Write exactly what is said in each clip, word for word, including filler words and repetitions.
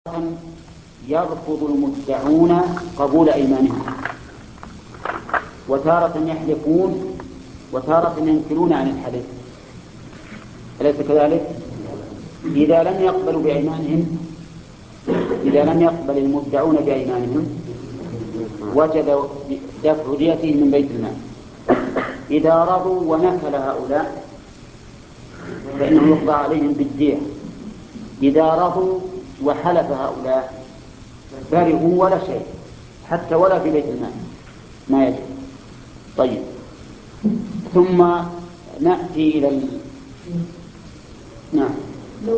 يرفض المدعون قبول أيمانهم، وتارة يحلفون وتارة ينكرون عن الحلف، أليس كذلك؟ إذا لم يقبلوا بأيمانهم إذا لم يقبل المدعون بأيمانهم وجب دفع ديتهم من بيت المال. إذا رضوا ونكل هؤلاء فإنه يقضى عليهم بالدية. إذا رضوا وحلف هؤلاء برئوا ولا شيء، حتى ولا في بيت المال ما يجب. طيب، ثم نأتي إلى ال... نعم لو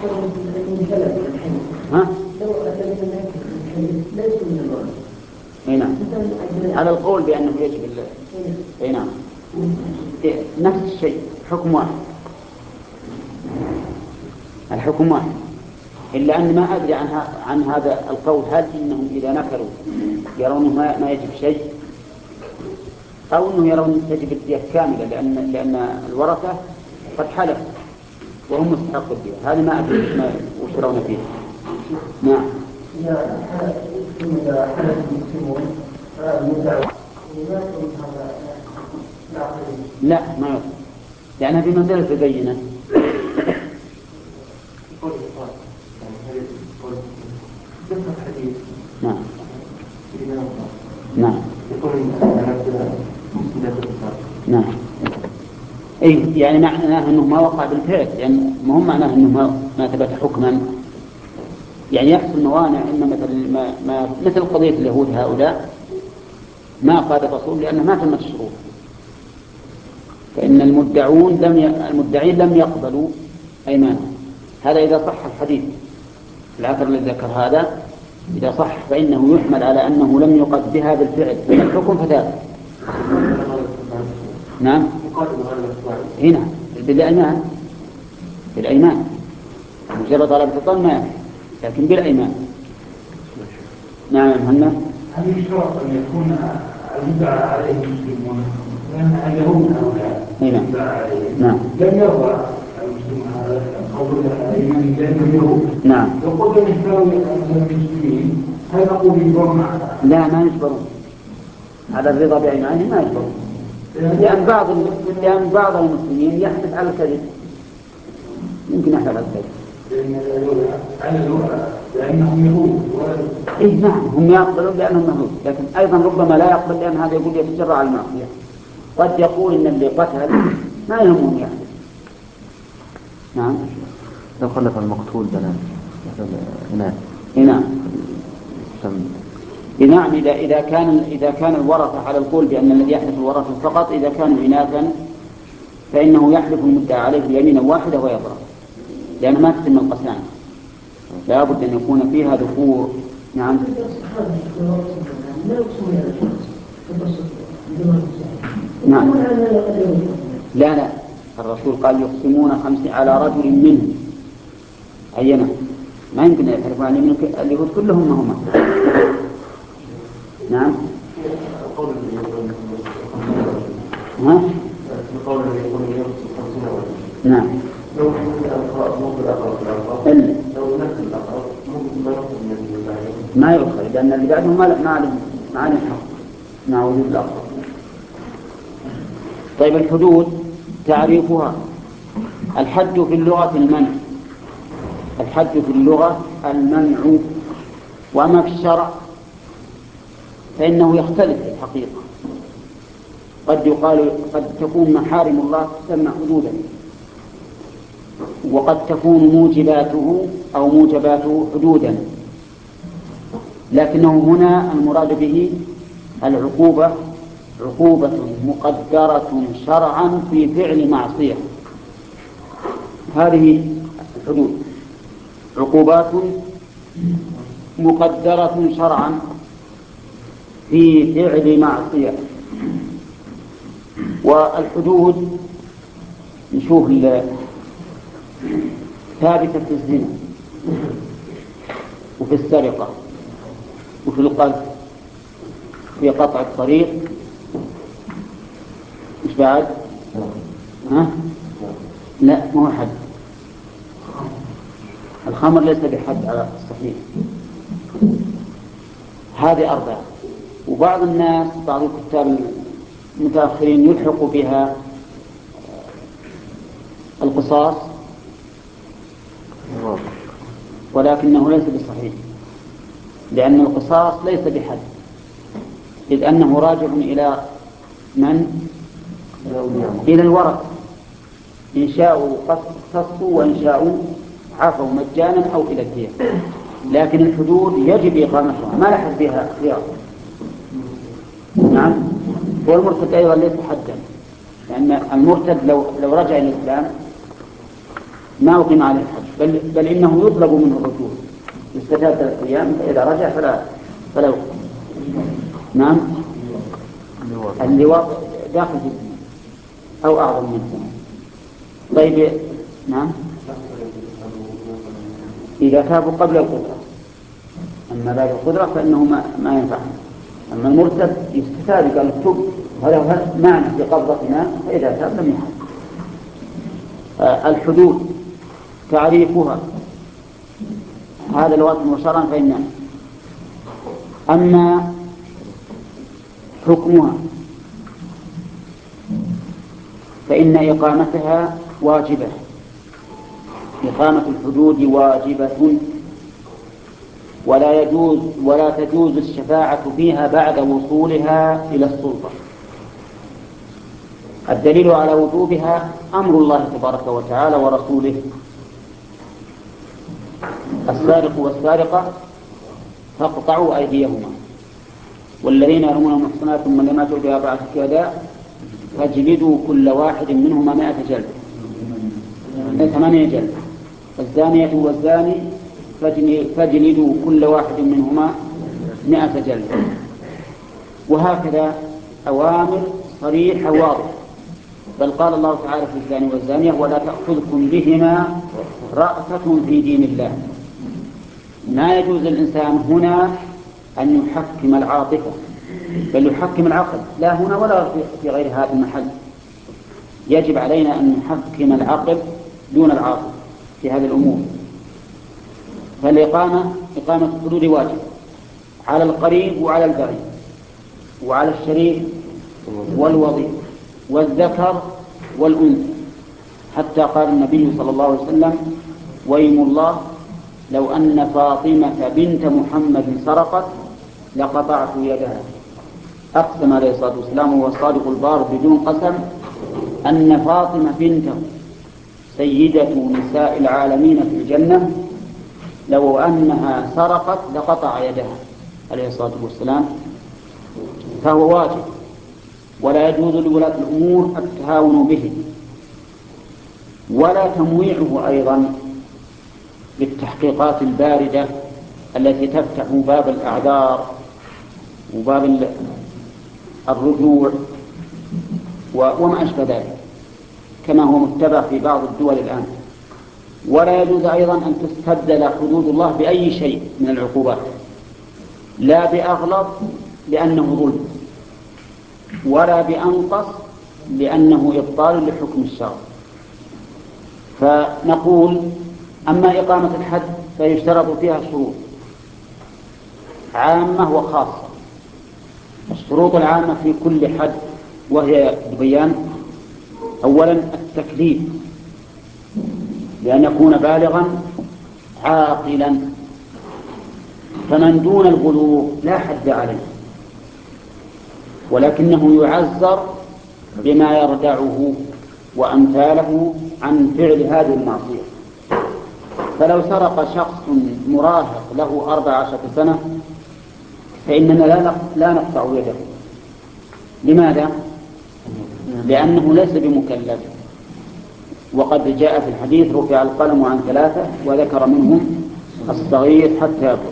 ها؟ لو ليس من الورثة. اي نعم، على القول بأنه يجب ال... اي نعم، نفس الشيء، حكم واحد، الحكم واحد، إلا أن ما أدري عن, عن هذا القول، هل إنهم إذا نكروا يرون ما, ما يجب شيء، أو أنه يرون يجب الدية كاملة، لأن, لأن الورثة قد حلف وهم مستحقوا الدية. هذا ما أدري ما يشرون فيه. نعم. إذا حلف المسلمون لا ما يصل، لأنها في منزلة البينة. نعم نعم نعم اي يعني معناه انه ما وقع بالفعل، يعني ما هو معناه انه ما, ما ثبت حكما، يعني يحصل موانع. ان مثل ما, ما مثل قضيه اليهود هؤلاء ما قال الرسول لانه ما تمت الشروط، فان المدعون لم ي... المدعين لم يقبلوا ايمانهم. هذا اذا صح الحديث العثر الذي ذكر هذا، إذا صح فإنه يحمل على أنه لم يقد بها بالفعل فالحكم فثابت. نعم هنا بالأيمان، بالأيمان مجرد طلب الفطن ما يكفي، لكن بالأيمان. نعم هنا هل يشترط أن يكون المدعى عليه المسلمون؟ لأن اليهود هؤلاء المدعى عليهم لم يرضى المسلمون هذا قول الإيمان لأنه يهود. نعم. لو قلنا نحتاول المسلمين هل نقول يجبرون؟ لا ما يجبرون على الرضا بأيمانهم، ما يجبرون، لأن بعض لأن بعض المسلمين يحلف على الكذب، يمكن يحلف على الكذب. لأنهم يهود. إيه نعم، هم يقبلون لأنهم يهود، لكن أيضا ربما لا يقبل لأن هذا يقول يتجرأ على المعصية. قد يقول إن اللي قتل ما يهمهم يعني. نعم. لو خلف المقتول بنات هنا. نعم. نعم إذا إذا كان إذا كان الورثة على القول بأن الذي يحلف الورثة فقط، إذا كانوا إناثا فإنه يحلف المدعى عليه بيمينا واحدة ويضرب، لأن ما تتم القسامة، لا بد أن يكون فيها ذكور. نعم. نعم. لا لا، الرسول قال يقسمون خمس على رجل منهم عينه، ما يمكن أن يحلفوا عليه من اليهود كلهم ما هم. نعم. ها؟ نعم. ما يؤخذ لأن اللي بعدهم ما ما عليهم ما عليهم حق مع وجود الأقرب. طيب الحدود تعريفها: الحد في اللغة المنع، الحد في اللغة المنع، وأما في الشرع فإنه يختلف في الحقيقة. قد يقال قد تكون محارم الله تسمى حدودا، وقد تكون موجباته أو موجباته حدودا، لكنه هنا المراد به العقوبة، عقوبة مقدرة شرعا في فعل معصية. هذه الحدود عقوبات مقدرة شرعا في فعل معصية. والحدود نشوف ثابتة في الزنا وفي السرقة وفي القذف، في قطع الطريق. إيش بعد؟ ها؟ لا مو حد. الخمر ليس بحد على الصحيح. هذه أربعة. وبعض الناس بعض الكتاب المتأخرين يلحق بها القصاص، ولكنه ليس بصحيح، لأن القصاص ليس بحد، إذ أنه راجع إلى من؟ إلى الورثة، إن شاءوا اختصوا وإن شاءوا عفوا مجانا أو إلى الدية. لكن الحدود يجب إقامتها، ما لحد بها خيار. نعم. والمرتد أيضا ليس حدا، لأن المرتد لو لو رجع إلى الإسلام ما أقيم عليه الحد، بل, بل إنه يطلب منه الرجوع، يستتاب ثلاث أيام، فإذا رجع فلا فلا يقيم. نعم. اللواء داخل في السنة أو أعظم من السنة. طيب. نعم. إذا تابوا قبل القدرة، أما بعد القدرة فإنه ما, ما ينفع. أما المرتد يستتاب قال التوب، هذا معنى في قبضتنا، فإذا تاب لم يحد. آه الحدود تعريفها هذا الوقت مشرعا فإنه. أما حكمها فإن إقامتها واجبة، إقامة الحدود واجبة، ولا يجوز ولا تجوز الشفاعة فيها بعد وصولها إلى السلطة. الدليل على وجوبها أمر الله تبارك وتعالى ورسوله: السارق والسارقة فاقطعوا أيديهما، والذين يرمون المحصنات ثم لم يأتوا بأربعة شهداء فاجلدوا كل واحد منهما مائة جلدة، ثمانية جلدة، الزانية والزاني فاجلدوا كل واحد منهما مائة جلدة. وهكذا أوامر صريحة واضحة. بل قال الله تعالى في الزاني والزانية: ولا تأخذكم بهما رأفة في دين الله. ما يجوز الإنسان هنا أن يحكم العاطفة، بل يحكم العقل، لا هنا ولا في غير هذا المحل. يجب علينا أن نحكم العقل دون العاطفة في هذه الأمور. فالإقامة إقامة الحدود واجب على القريب وعلى البعيد، وعلى الشريف والوضيع والذكر والأنثى، حتى قال النبي صلى الله عليه وسلم: ويم الله لو أن فاطمة بنت محمد سرقت لقطعت يدها. أقسم عليه الصلاة والسلام وهو الصادق البار بدون قسم أن فاطمة بنته سيدة نساء العالمين في الجنة، لو أنها سرقت لقطع يدها عليه الصلاة والسلام. فهو واجب، ولا يجوز لولاة الأمور التهاون به، ولا تمويعه أيضا بالتحقيقات الباردة التي تفتح باب الأعذار وباب الرجوع وما أشبه ذلك، كما هو متبع في بعض الدول الآن. ولا يجوز أيضا أن تستبدل حدود الله بأي شيء من العقوبات، لا بأغلظ لأنه ظلم، ولا بأنقص لأنه إبطال لحكم الشرع. فنقول: أما إقامة الحد فيشترط فيها شروط عامة وخاصة. الشروط العامة في كل حد وهي بيان: أولا التكليف، بأن يكون بالغا عاقلا، فمن دون البلوغ لا حد عليه، ولكنه يعذر بما يردعه وأمثاله عن فعل هذه المعصية. فلو سرق شخص مراهق له أربع عشرة سنة فإننا لا نقطع يده. لماذا؟ لأنه ليس بمكلف، وقد جاء في الحديث: رفع القلم عن ثلاثة وذكر منهم الصغير حتى يبلغ.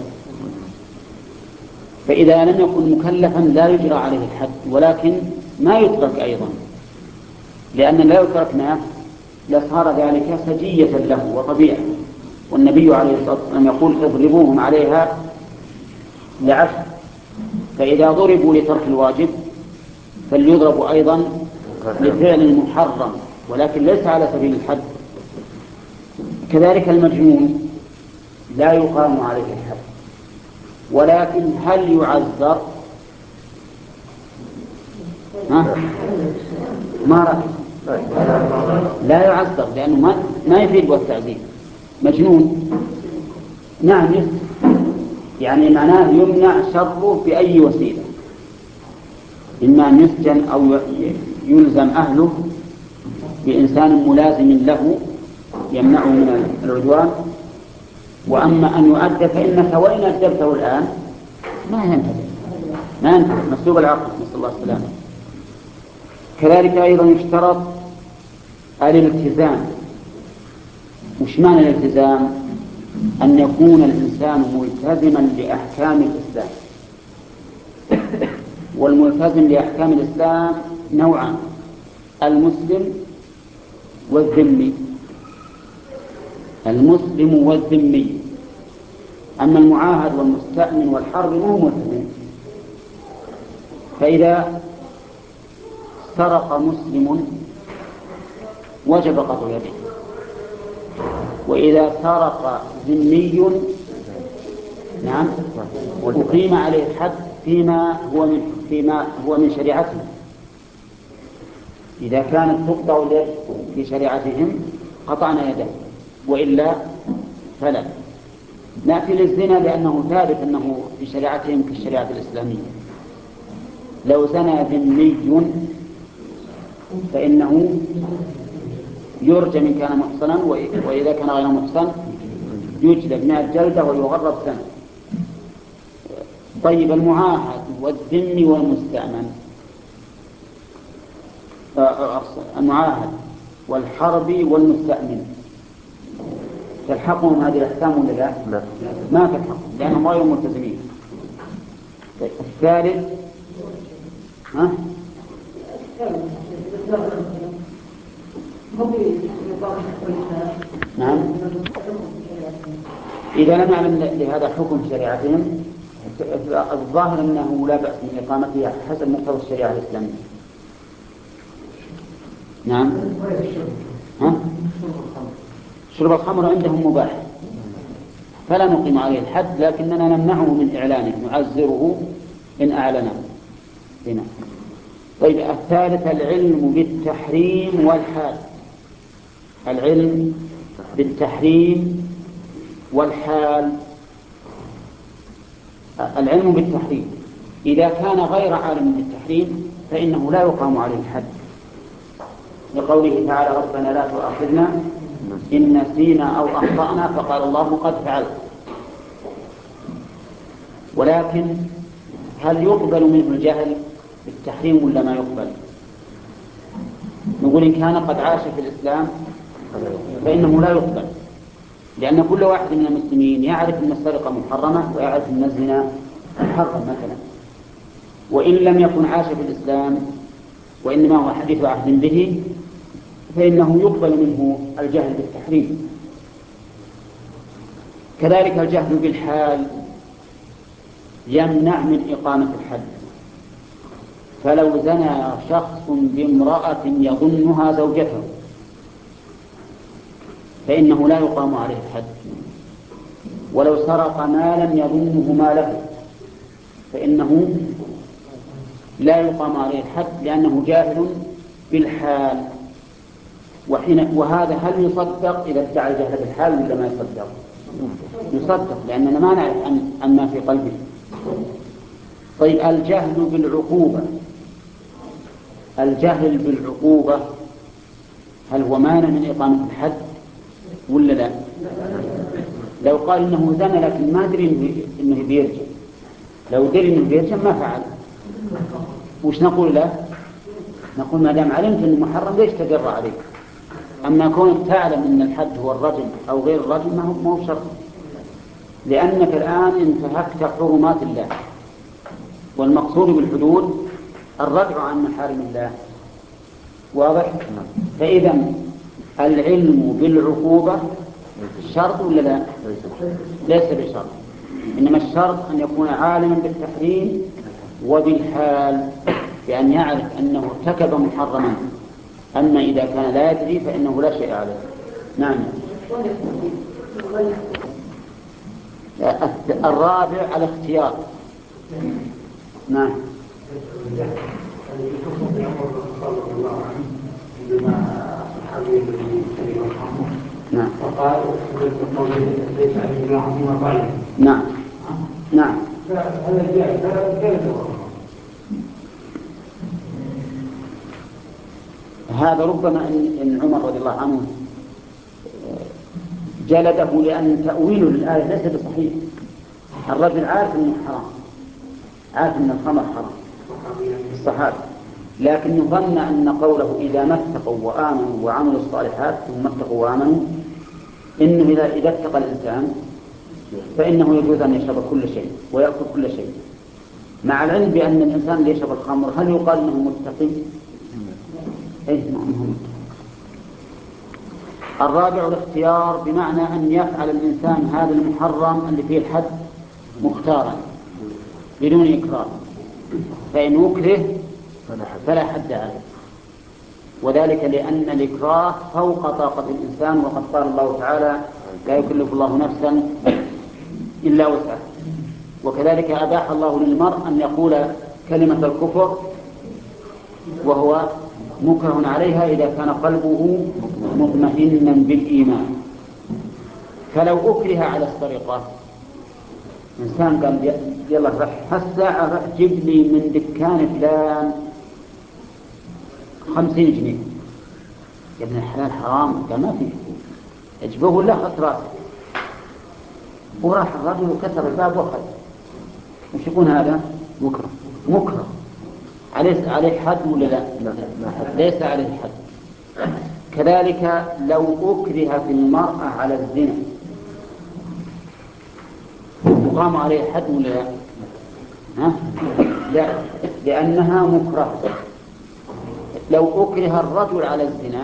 فإذا لم يكن مكلفا لا يجرى عليه الحد، ولكن ما يترك أيضا، لأن لا يتركنا لصار ذلك سجية له وطبيعة. والنبي عليه الصلاة والسلام يقول: اضربوهم عليها لعشر. فإذا ضربوا لترك الواجب فليضربوا أيضا لفعل المحرم، ولكن ليس على سبيل الحد. كذلك المجنون لا يقام عليه الحد، ولكن هل يعذر؟ ها؟ ما رأي؟ لا يعذر، لأنه ما, ما يفيد والتعذيب، مجنون. نعم يسر، يعني معناه يمنع شره بأي وسيلة، إما أن يسجن أو يلزم أهله بإنسان ملازم له يمنعه من العدوان. وأما أن يؤدب فإنك وإن أدبته الآن ما ينتهي، ما ينتهي، مسلوب العقل، نسأل الله السلامة. كذلك أيضا يشترط الالتزام. وش معنى الالتزام؟ أن يكون الإنسان ملتزما لأحكام الإسلام. والملتزم لأحكام الإسلام نوعان: المسلم والذمي. المسلم والذمي. أما المعاهد والمستأمن والحرب ما هم ملتزمين. فإذا سرق مسلم وجب قطع يده، وإذا سرق ذمي نعم أقيم عليه الحد فيما هو من فيما هو من شريعته. إذا كانت تقطع اليد في شريعتهم قطعنا يده، وإلا فلا. نأتي للزنا لأنه ثابت أنه في شريعتهم كالشريعة الإسلامية. لو زنى ذمي فإنه يرجى من كان محصنا، وإذا كان غير محصن يجلد مئة جلدة ويغرب سنة. طيب المعاهد والذمي والمستأمن، المعاهد والحربي والمستأمن تلحقهم هذه الأحكام ولا لا؟ لا، ما تلحقهم لأنهم غير ملتزمين. طيب الثالث ها؟ نعم، إذا لم يعلم لهذا حكم في شريعتهم الظاهر أنه لا بأس من إقامته حسب مقتضى الشريعة الإسلامية. نعم. ها؟ شرب الخمر عندهم مباح فلا نقيم عليه الحد، لكننا نمنعه من إعلانه، نعزره إن أعلنه. هنا. طيب الثالث العلم بالتحريم والحال. العلم بالتحريم والحال. العلم بالتحريم إذا كان غير عالم بالتحريم فإنه لا يقام عليه الحد، لقوله تعالى: ربنا لا تؤاخذنا إن نسينا أو أخطأنا، فقال الله: قد فعلت. ولكن هل يقبل منه الجهل بالتحريم ولا ما يقبل؟ نقول إن كان قد عاش في الإسلام فإنه لا يقبل، لأن كل واحد من المسلمين يعرف أن السرقة محرمة ويعرف أن الزنا محرم مثلا، وإن لم يكن عاش في الإسلام وإنما هو حديث عهد به فإنه يقبل منه الجهل بالتحريم. كذلك الجهل بالحال يمنع من إقامة الحد. فلو زنى شخص بامرأة يظنها زوجته فإنه لا يقام عليه الحد، ولو سرق مالا يظنه ماله فإنه لا يقام عليه الحد لأنه جاهل بالحال. وحين وهذا هل يصدق إذا ادعى الجهل بالحال ولا ما يصدق؟ يصدق، لأننا ما نعرف عن ما في قلبه. طيب الجهل بالعقوبة، الجهل بالعقوبة هل هو مانع من إقامة الحد ولا لا؟ لو قال إنه زنى لكن ما دري إنه بيرجع، لو دري إنه بيرجع ما فعل، وش نقول له؟ نقول ما دام علمت إنه محرم ليش تجرأ عليك؟ أما كونك تعلم أن الحد هو الرجم أو غير الرجم ما هو شرط، لأنك الآن انتهكت حرمات الله، والمقصود بالحدود الردع عن محارم الله. واضح؟ فإذا العلم بالعقوبة شرط ولا لا؟ ليس بشرط، إنما الشرط أن يكون عالما بالتحريم وبالحال، بأن يعرف أنه ارتكب محرما. أما إذا كان لا يدري فإنه لا شيء عليه. نعم. الرابع الاختيار. نعم. نعم. فقال ليس عليه جناح فيما قال. نعم. نعم. هذا جائز جائز. هذا ربما إن عمر رضي الله عنه جلده لأن تأويله للآية ليس بصحيح. الرجل عارف أنه حرام، عارف أن الخمر حرام الصحابة، لكن يظن أن قوله إذا ما اتقوا وآمنوا وعملوا الصالحات ثم اتقوا وآمنوا إنه إذا إذا اتقى الإنسان فإنه يجوز أن يشرب كل شيء ويأكل كل شيء، مع العلم بأن الإنسان اللي يشرب الخمر هل يقال أنه متقي؟ إيه مهم. الرابع الاختيار، بمعنى أن يفعل الإنسان هذا المحرم اللي فيه الحد مختارا بدون إكراه، فإن أكره فلا حد عليه، وذلك لأن الإكراه فوق طاقة الإنسان، وقد قال الله تعالى لا يكلف الله نفسا إلا وسعها. وكذلك أباح الله للمرء أن يقول كلمة الكفر وهو مكره عليها إذا كان قلبه مطمئنا بالإيمان. فلو أكره على السرقة، إنسان قال يلا رح هالساعة رح جيب لي من دكان فلان خمسين جنيه، يا ابن الحلال حرام، قال ما فيه، اجبه ولا أخذ راسك، وراح الرجل وكسر الباب وأخذ. وش يكون هذا؟ مكره. مكره عليه عليه حد ولا لا؟ ليس عليه حد. كذلك لو أكره في المرأة على الزنا يقام عليه حد ولا لا؟ ها؟ لا، لأنها مكره. لو أكره الرجل على الزنا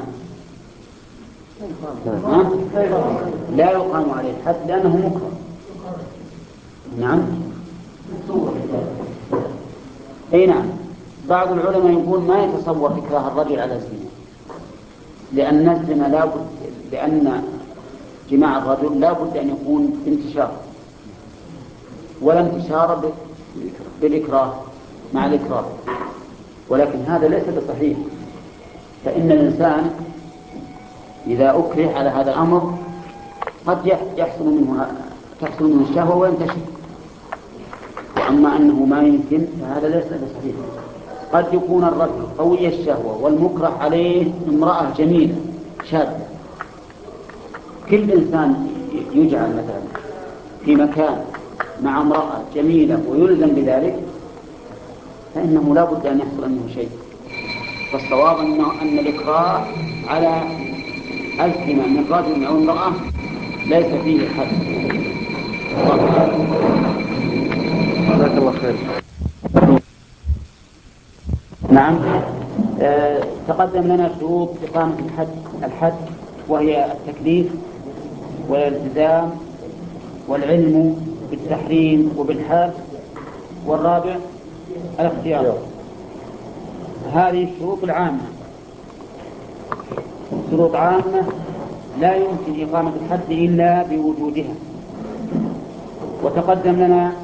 ها؟ لا يقام عليه حد لأنه مكره. نعم. أي نعم. بعض العلماء يقول ما يتصور إكراه الرجل على الزنا، لأن الزنا لا بد، لأن جماع الرجل لا بد أن يكون انتشار، ولا انتشار بالإكراه مع الإكراه، ولكن هذا ليس بصحيح. فإن الإنسان إذا أكره على هذا الأمر قد يحصل منه تحصل منه الشهوة وينتشر، وأما أنه ما يمكن فهذا ليس بصحيح. قد يكون الرجل قوي الشهوة والمكره عليه امرأة جميلة شابة، كل إنسان يجعل مثلا في مكان مع امرأة جميلة ويلزم بذلك فإنه لا بد أن يحصل منه شيء. فالصواب أنه أن الإكراه على الزنا من رجل أو امرأة ليس فيه حد. جزاك الله خير. نعم. أه تقدم لنا شروط إقامة الحد الحد وهي التكليف والالتزام والعلم بالتحريم وبالحال، والرابع الاختيار. هذه الشروط العامة شروط عامة لا يمكن إقامة الحد إلا بوجودها. وتقدم لنا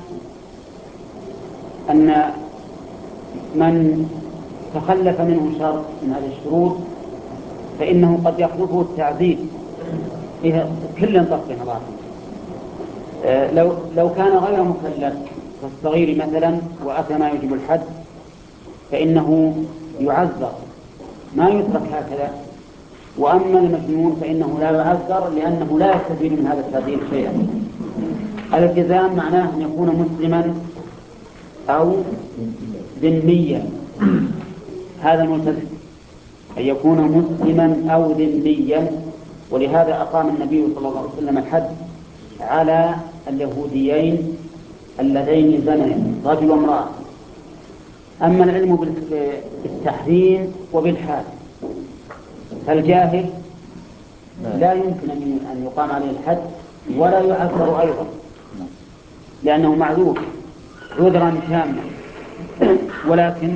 أن من تخلف منه شرط من هذه الشروط فإنه قد يخلفه التعذيب. كل طبقنا بعض. أه لو لو كان غير مكلف كالصغير مثلا وأتى ما يجب الحد فإنه يعذر، ما يترك هكذا. وأما المجنون فإنه لا يعذر لأنه لا يستفيد من هذا التعذيب شيئا. الالتزام معناه أن يكون مسلما أو ذميا، هذا الملتزم أن يكون مسلما أو ذميا. ولهذا أقام النبي صلى الله عليه وسلم الحد على اليهوديين اللذين زنيا رجل وامرأة. أما العلم بالتحريم وبالحال فالجاهل لا يمكن أن يقام عليه الحد ولا يعذر أيضا لأنه معذور عذرا تاما. ولكن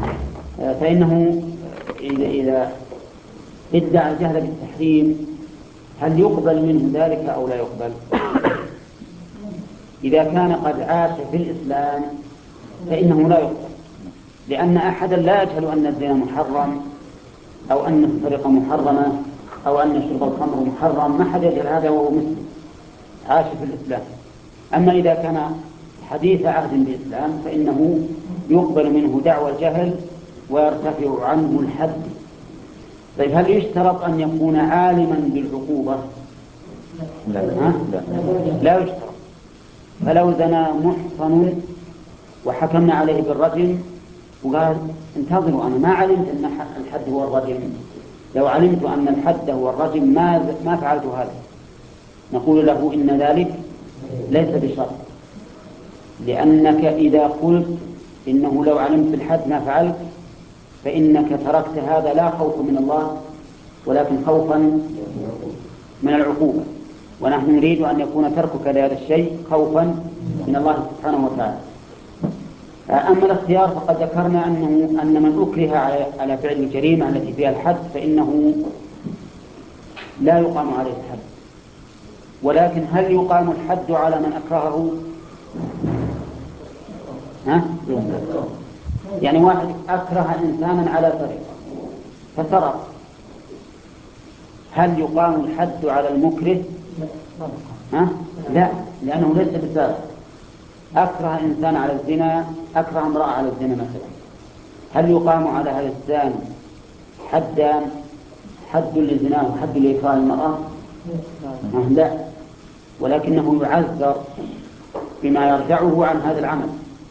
فإنه إذا إذا ادعى الجهل بالتحريم هل يقبل منه ذلك أو لا يقبل؟ إذا كان قد عاش في الإسلام فإنه لا يقبل، لأن أحدا لا يجهل أن الزنا محرم أو أن السرقة محرمة أو أن شرب الخمر محرم، ما حد يجهل هذا وهو مسلم عاش في الإسلام. أما إذا كان حديث عهد بالإسلام فإنه يقبل منه دعوى الجهل ويرتفع عنه الحد. طيب هل يشترط أن يكون عالما بالعقوبة؟ لا لا, لا. لا يشترط. فلو زنى محصن وحكمنا عليه بالرجم وقال انتظروا أنا ما علمت أن الحد هو الرجم، لو علمت أن الحد هو الرجم ما ما فعلت هذا، نقول له إن ذلك ليس بشرط، لأنك إذا قلت إنه لو علمت الحد ما فعلت فإنك تركت هذا لا خوف من الله ولكن خوفا من العقوبة، ونحن نريد أن يكون تركك لهذا الشيء خوفا من الله سبحانه وتعالى. أما الاختيار فقد ذكرنا أنه أن من أكره على فعل الجريمة التي فيها الحد فإنه لا يقام عليه الحد، ولكن هل يقام الحد على من أكرهه؟ ها؟ يعني واحد أكره إنسانا على سرقة فسرق، هل يقام الحد على المكره؟ ها؟ لا، لأنه ليس بسارق. أكره إنسان على الزنا، أكره امرأة على الزنا مثلا، هل يقام على هذا الزاني حدا حد للزنا وحد لإكراه المرأة؟ لا، ولكنه يعذر بما يرجعه عن هذا العمل.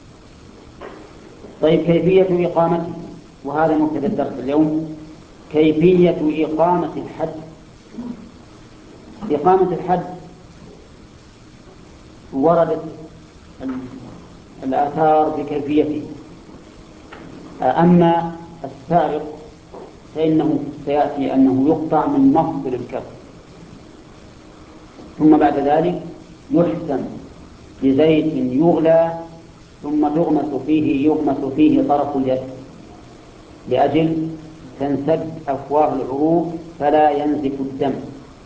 طيب كيفية إقامته، وهذا مبتدأ الدرس اليوم، كيفية إقامة الحد. إقامة الحد وردت الآثار بكيفيته، أما السارق فإنه سيأتي أنه يقطع من مفصل الكف، ثم بعد ذلك يحسن بزيت يغلى ثم تغمس فيه يغمس فيه طرف اليد لأجل تنسد أفواه العروق فلا ينزف الدم.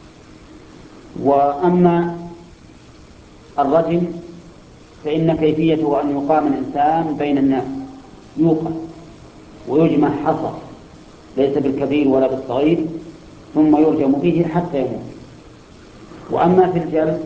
وأما الرجم فإن كيفيته أن يقام الإنسان بين الناس، يوقف ويجمع حصى ليس بالكبير ولا بالصغير ثم يرجم به حتى يموت. وأما في الجلد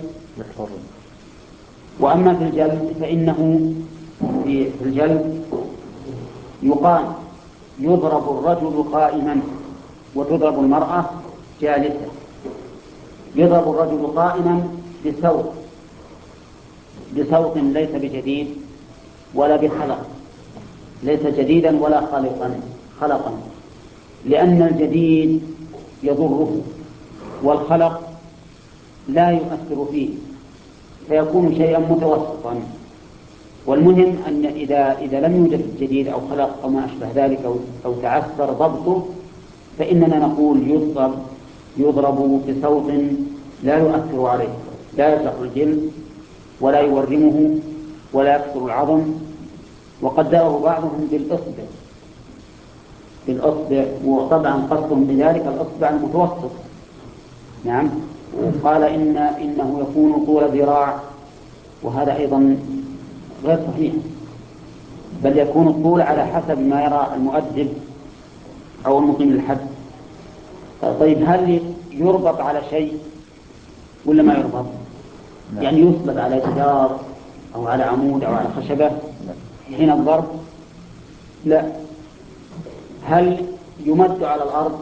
وأما في الجلد فإنه في الجلد يقام، يضرب الرجل قائما وتضرب المرأة جالسة. يضرب الرجل قائما بسوط بصوت ليس بجديد ولا بخلق، ليس جديدا ولا خلقا خلقا لأن الجديد يضره والخلق لا يؤثر فيه فيكون شيئا متوسطا. والمهم أن إذا إذا لم يوجد جديد أو خلق أو ما أشبه ذلك أو, أو تعثر ضبطه فإننا نقول يضرب يضرب بصوت لا يؤثر عليه، لا يجرح الجلد ولا يورمه ولا يكسر العظم. وقدره بعضهم بالإصبع بالإصبع وطبعا قصدهم بذلك الإصبع المتوسط. نعم. وقال إن إنه يكون طول ذراع، وهذا أيضا غير صحيح، بل يكون الطول على حسب ما يرى المؤدب أو المقيم للحد. طيب هل يربط على شيء ولا ما يربط؟ لا. يعني يصلب على جدار أو على عمود أو على خشبة حين الضرب؟ لا. هل يمد على الأرض؟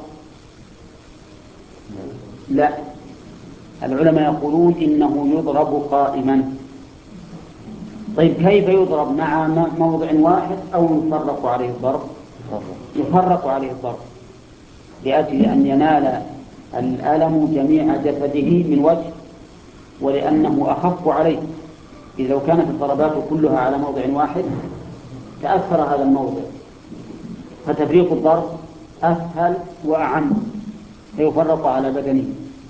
لا. العلماء يقولون إنه يضرب قائما. طيب كيف يضرب؟ مع موضع واحد أو يفرق عليه الضرب؟ يفرق عليه الضرب لأجل أن ينال الألم جميع جسده من وجه، ولأنه أخف عليه. إذا لو كانت الضربات كلها على موضع واحد تأثر هذا الموضع، فتفريق الضرب أسهل وأعم فيفرق على بدنه.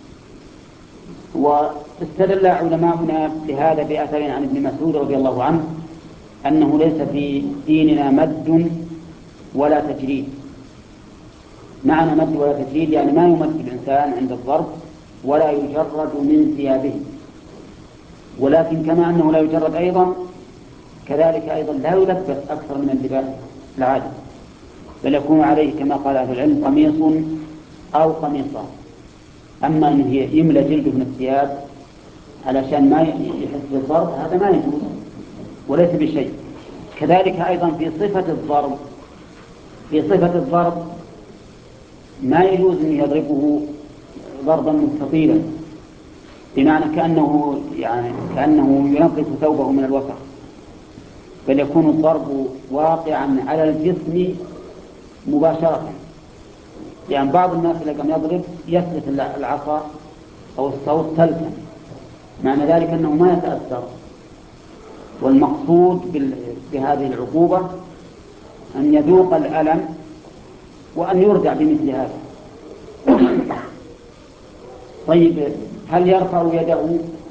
واستدل علماؤنا بهذا بأثر عن ابن مسعود رضي الله عنه أنه ليس في ديننا مد ولا تجريد. معنى مد ولا تجريد يعني ما يمد الإنسان عند الضرب ولا يجرد من ثيابه. ولكن كما أنه لا يجرد أيضا كذلك أيضا لا يلبس أكثر من اللباس العادي، بل يكون عليه كما قال أهل العلم قميص أو قميصان. أما أنه يملى جلده من الثياب علشان ما يحس بالضرب هذا ما يجوز وليس بشيء. كذلك أيضا في صفة الضرب في صفة الضرب ما يجوز أن يضربه ضربا مستطيلا بمعنى كأنه يعني كأنه ينظف ثوبه من الوسخ، بل يكون الضرب واقعا على الجسم مباشرة. يعني بعض الناس إذا كان يضرب يثبت العصا أو الصوت تلفا، معنى ذلك أنه ما يتأثر. والمقصود بهذه العقوبة أن يذوق الألم وأن يردع بمثل هذا. طيب هل يرفع يده؟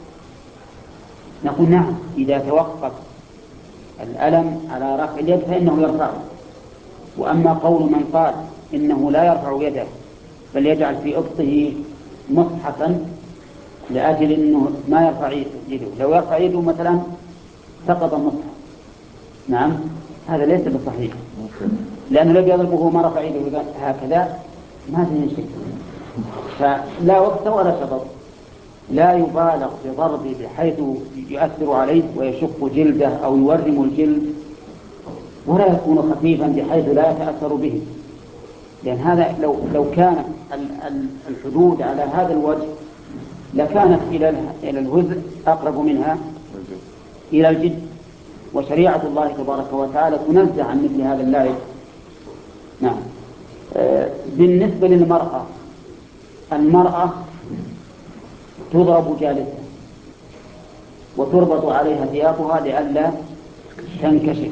نقول نعم، إذا توقف الألم على رفع اليد فإنه يرفعه. وأما قول من قال إنه لا يرفع يده بل يجعل في إبطه مصحفا لأجل أنه ما يرفع يده، لو يرفع يده مثلا سقط المصحف، نعم هذا ليس بصحيح، لأنه لو يضربه ما رفع يده هكذا ما فيه شيء. فلا وقت ولا شطط، لا يبالغ في ضربه بحيث يؤثر عليه ويشق جلده أو يورم الجلد، ولا يكون خفيفا بحيث لا يتأثر به، لأن هذا لو لو كانت الحدود على هذا الوجه لكانت إلى إلى الهزء أقرب منها إلى الجد. وشريعة الله تبارك وتعالى تنزه عن مثل هذا اللعب. نعم. بالنسبة للمرأة، المرأة تضرب جالسة وتربط عليها ثيابها لئلا تنكشف،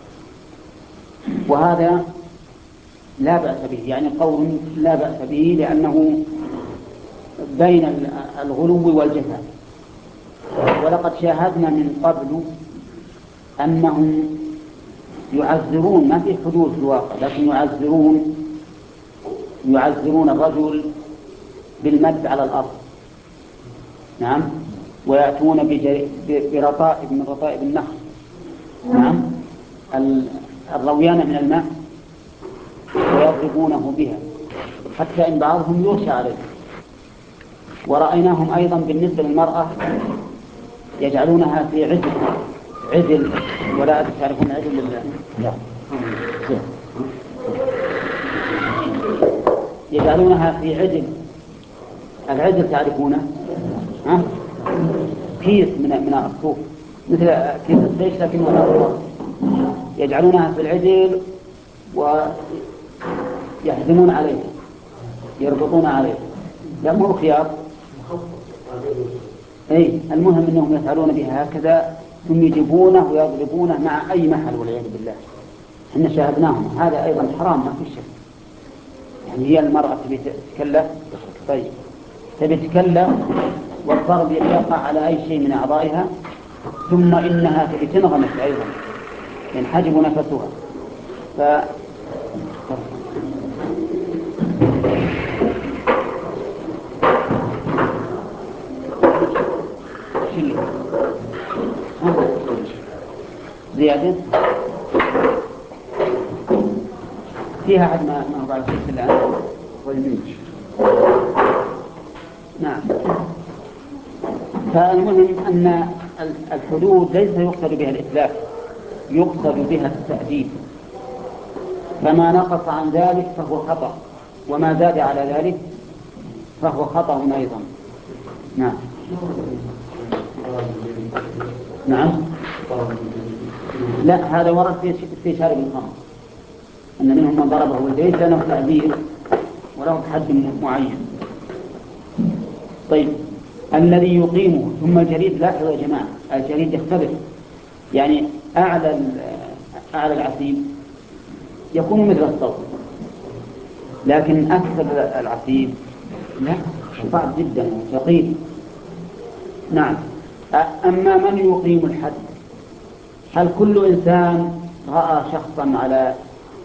وهذا لا بأس به، يعني قول لا بأس به لأنه بين الغلو والجفاء. ولقد شاهدنا من قبل أنهم يعذرون، ما في حدود في الواقع، لكن يعذرون يعذرون الرجل بالمد على الأرض، نعم، ويأتون برطائب من رطائب النخل، نعم، الرويان من الماء ويضربونه بها حتى إن بعضهم يغشى عليه. ورأيناهم أيضا بالنسبة للمرأة يجعلونها في عدل عدل ولا تعرفون عدل لله، يجعلونها في عدل. العدل تعرفونه؟ ها؟ كيس من من الصوف مثل كيس السيش لكن ولا الصوف، يجعلونها في العدل ويحزمون عليه يربطون عليه، لا مو خيار. أي المهم أنهم يفعلون بها هكذا ثم يجيبونه ويضربونه مع أي محل والعياذ بالله. إحنا شاهدناهم، هذا أيضا حرام ما في شك. يعني هي المرأة تبي تتكلم، طيب تبي تتكلم والضرب يقع على أي شيء من أعضائها، ثم إنها تبي تنغمس أيضا ينحجب نفسها. ف زيادة فيها حد ما ما هو بعد في الآن والميج. نعم. فالمهم أن الحدود ليس يقصد بها الإتلاف، يقصد بها التأديب، فما نقص عن ذلك فهو خطأ، وما زاد على ذلك فهو خطأ أيضا. نعم. نعم. لا، هذا ورد في في شارب الخمر أن منهم من ضربه وليس له تعذير وله حد معين. طيب الذي يقيمه ثم الجريد، لاحظوا يا جماعة الجريد يختلف، يعني أعلى أعلى العسيب يكون مثل الصوت، لكن أكثر العسيب لا، صعب جدا ثقيل. نعم. أما من يقيم الحد، هل كل إنسان رأى شخصا على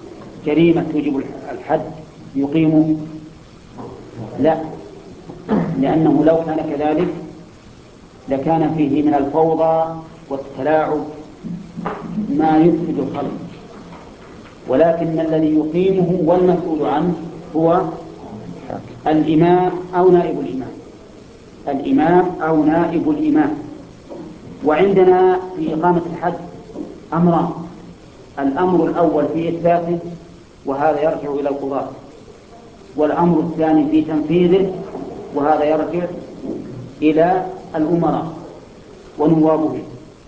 جريمة توجب الحد يقيمه؟ لا، لأنه لو كان كذلك لكان فيه من الفوضى والتلاعب ما يفسد الخلق، ولكن الذي يقيمه والمسؤول عنه هو الإمام أو نائب الإمام، الإمام أو نائب الإمام. وعندنا في إقامة الحد أمران: الأمر الأول في إثباته وهذا يرجع إلى القضاة، والأمر الثاني في تنفيذه وهذا يرجع إلى الأمراء ونوابهم.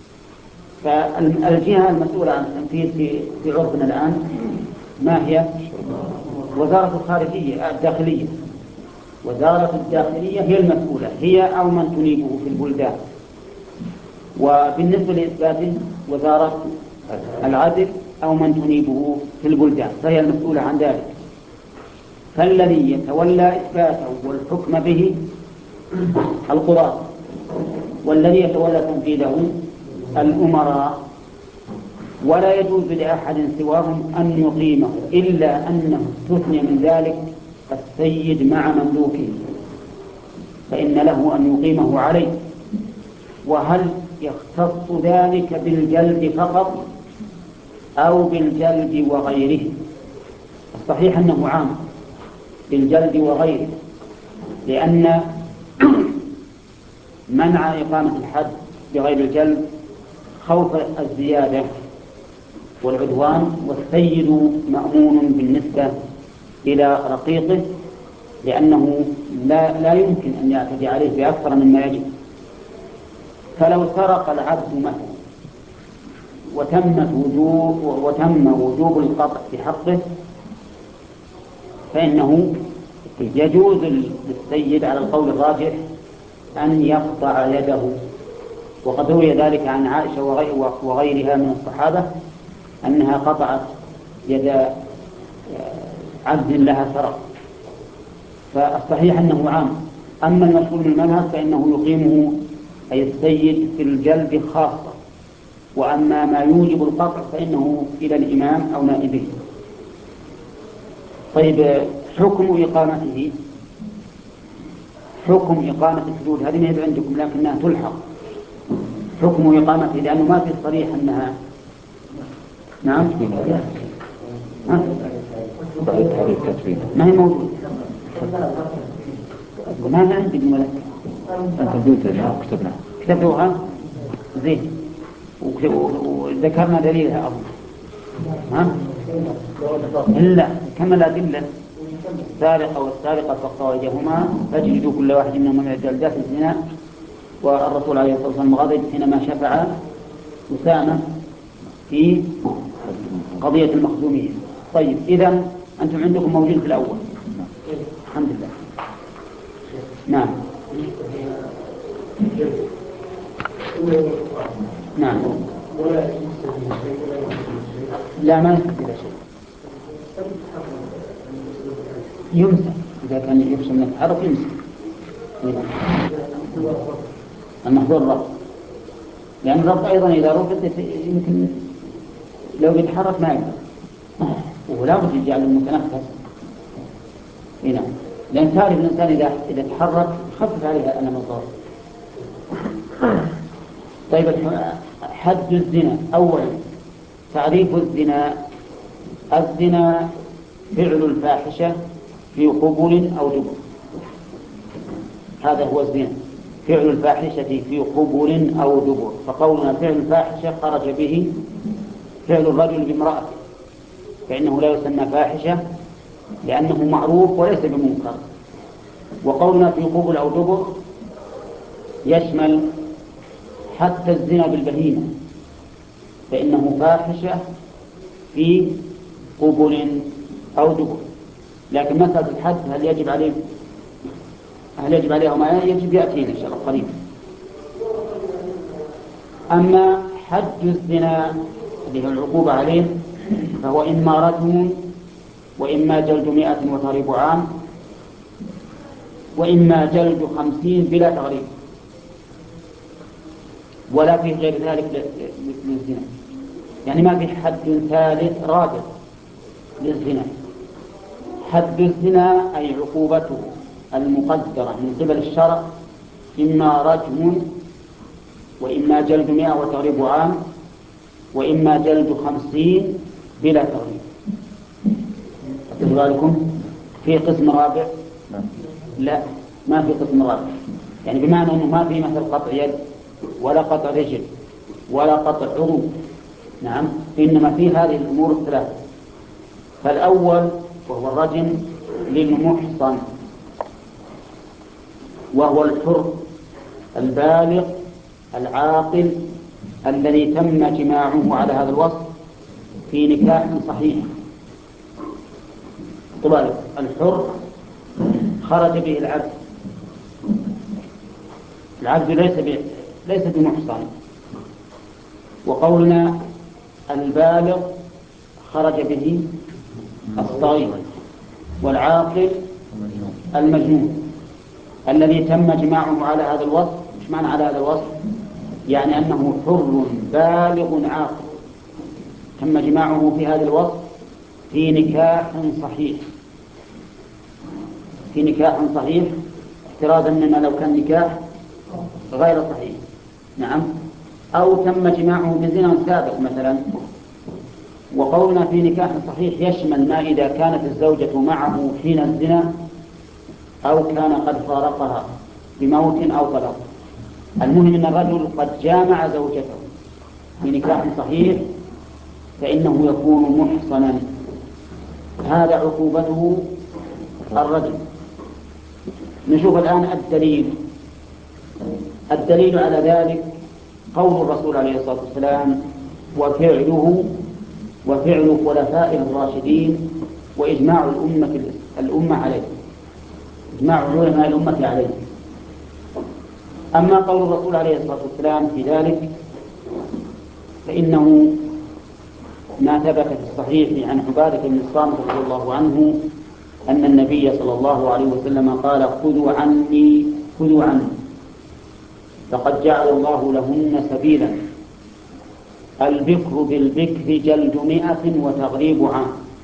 فالجهة المسؤولة عن التنفيذ في في عرفنا الآن ما هي؟ وزارة الخارجية الداخلية. وزارة الداخلية هي المسؤولة، هي أو من تنيبه في البلدان. وبالنسبة لإثباته وزارة العدل أو من تنيبه في البلدان، فهي المسؤولة عن ذلك. فالذي يتولى إثباته والحكم به القضاة، والذي يتولى تنفيذه الأمراء. ولا يجوز لأحد سواهم أن يقيمه إلا أنه استثني من ذلك السيد مع مملوكه، فإن له أن يقيمه عليه. وهل يختص ذلك بالجلد فقط أو بالجلد وغيره؟ الصحيح أنه عام بالجلد وغيره، لأن منع إقامة الحد بغير الجلد خوف الزيادة والعدوان، والسيد مأمون بالنسبة إلى رقيقه، لأنه لا, لا يمكن أن يعتدي عليه بأكثر مما يجب. فلو سرق العبد مثلا وتمت وجوب وتم وجوب القطع في حقه فإنه يجوز للسيد على القول الراجح أن يقطع يده. وقد روي ذلك عن عائشة وغيرها من الصحابة أنها قطعت يد عبد لها سرق. فالصحيح أنه عام. أما المشهور من المذهب فإنه يقيمه أي السيد في الجلد خاصة، وأما ما يوجب القطع فإنه إلى الإمام أو نائبه. طيب، حكم إقامته، حكم إقامة الحدود هذه ما هي عندكم لكنها تلحق. حكم إقامته لأنه ما في صريح أنها نعم ما هي موجودة، ما هي عندي الملك أنت بدوتها كتبنا كتبوها زين وذكرنا دليلها أظن. ها؟ إلا كما الأدلة: السارق والسارقة فاقطعوا أيديهما فاجلدوا كل واحد منهما مئة جلدة في الزنا. والرسول عليه الصلاة والسلام غضب حينما شفع أسامة في قضية المخزومية. طيب، إذن أنتم عندكم موجود في الأول. الحمد لله. نعم نعم لا، ما يستفيد شيء. يمسك إذا كان يخشى من التحرك يمسك المحظور الربط، لأن الربط أيضا إذا ربط يمكن لو يتحرك ما يقدر، ولا بد يجعل المتنفس هنا، لأن تعرف الإنسان إذا إذا تحرك خفف عليها ألم الضرر. طيب، حد الزنا. أولا تعريف الزنا: الزنا فعل الفاحشة في قبل أو دبر، هذا هو الزنا، فعل الفاحشة في قبل أو دبر. فقولنا فعل الفاحشة خرج به فعل الرجل بامرأته، فإنه لا يسمى فاحشة لأنه معروف وليس بمنكر. وقولنا في قبل أو دبر يشمل حتى الزنا بالبهيمة، فإنه فاحشة في قبل أو دبر. لكن مسألة الحد هل يجب عليه هل يجب عليه ما يجب يأتينا إن شاء الله قريبا. أما حد الزنا اللي هو العقوبة عليه فهو إما رجم وإما جلد مئة وتغريب عام وإما جلد خمسين بلا تغريب، ولا في غير ذلك للزنا. يعني ما في حد ثالث رابع للزنا. حد الزنا أي عقوبته المقدرة من قبل الشرع إما رجم وإما جلد مئة وتغريب عام وإما جلد خمسين بلا تغريب. أتذكر لكم في قسم رابع؟ لا، ما في قسم رابع، يعني بمعنى أنه ما في مثل قطع يد ولا قطع رجل ولا قطع عضو. نعم، إنما في هذه الأمور الثلاثة. فالأول وهو الرجم للمحصن، وهو الحر البالغ العاقل الذي تم جماعه على هذا الوصف في نكاح صحيح. طبعا الحر خرج به العبد، العبد ليس ليس بمحصن. وقولنا البالغ خرج به الصغير، والعاقل المجنون الذي تم جماعه على هذا الوصف. مش معنى على هذا الوصف؟ يعني أنه حر بالغ عاقل تم جماعه في هذا الوصف في نكاح صحيح، في نكاح صحيح افتراضا أننا لو كان نكاح غير صحيح. نعم، أو تم جماعه بزنا سابق مثلا. وقولنا في نكاح صحيح يشمل ما إذا كانت الزوجة معه حين الزنا أو كان قد فارقها بموت أو طلاق. المهم أن الرجل قد جامع زوجته في نكاح صحيح فإنه يكون محصنا، هذا عقوبته الرجل. نشوف الآن الدليل. الدليل على ذلك قول الرسول عليه الصلاة والسلام وفعله وفعل خلفائه الراشدين وإجماع الأمة الأمة عليه، إجماع علماء الأمة عليه. أما قول الرسول عليه الصلاة والسلام في ذلك فإنه ما ثبت في الصحيح عن عبادة بن الصامت رضي الله عنه أن النبي صلى الله عليه وسلم قال خذوا عني خذوا عني فقد جعل الله لهن سبيلا، البكر بالبكر جلد مئة وتغريب عام،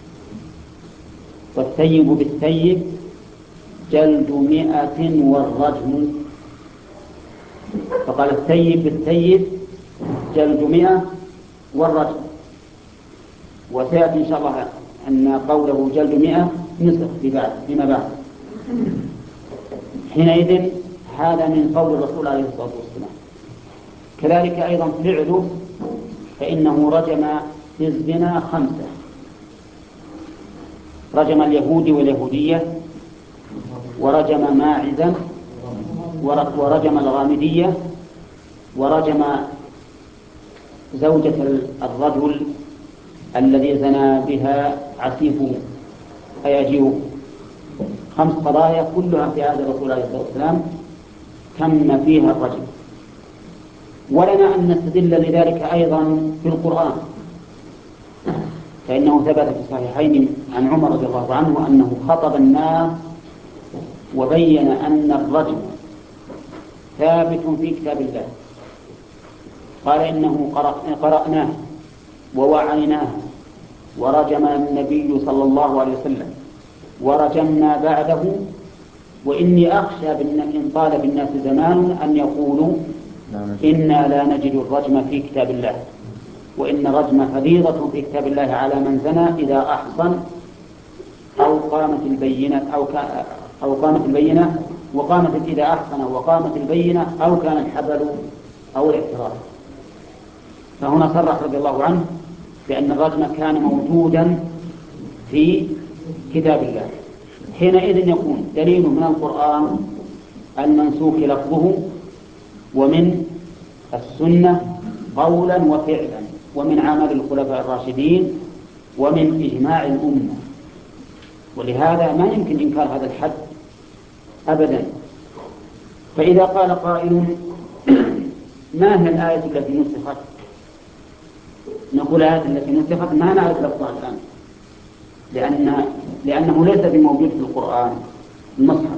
والثيب بالثيب جلد مئة والرجم. فقال الثيب بالثيب جلد مئة والرجم. وسيأتي إن شاء الله أن قوله جلد مئة نسخ فيما بعد. حينئذ هذا من قول الرسول عليه الصلاة والسلام. كذلك أيضا فعله فإنه رجم في الزنا خمسة، رجم اليهود واليهودية، ورجم ماعزا، ورجم الغامدية، ورجم زوجة الرجل الذي زنى بها عسيفه أي أجيوه. خمس قضايا كلها في عهد الرسول عليه الصلاة والسلام تم فيها الرجم. ولنا أن نستدل لذلك أيضا في القرآن، فإنه ثبت في الصحيحين عن عمر رضي الله عنه أنه خطب الناس وبين أن الرجم ثابت في كتاب الله. قال إنه قرأناه ووعيناه ورجم النبي صلى الله عليه وسلم ورجمنا بعده، وإني أخشى إن طال بالناس زمان أن يقولوا إنا لا نجد الرجم في كتاب الله، وإن الرجم فريضة في كتاب الله على من زنى إذا أحصن أو قامت البينة أو أو قامت البينة وقامت إذا أحصن وقامت البينة أو كان الحبل أو الاعتراف. فهنا صرح رضي الله عنه بأن الرجم كان موجودا في كتاب الله. حينئذ يكون دليل من القرآن المنسوخ لفظه، ومن السنة قولا وفعلا، ومن عمل الخلفاء الراشدين، ومن إجماع الأمة. ولهذا ما يمكن إنكار هذا الحد أبدا. فإذا قال قائل ما هي الآية التي نسخت؟ نقول الآية التي نسخت ما نعرف لفظها الآن، لأن لأنه ليس بموجود في القرآن المصحف.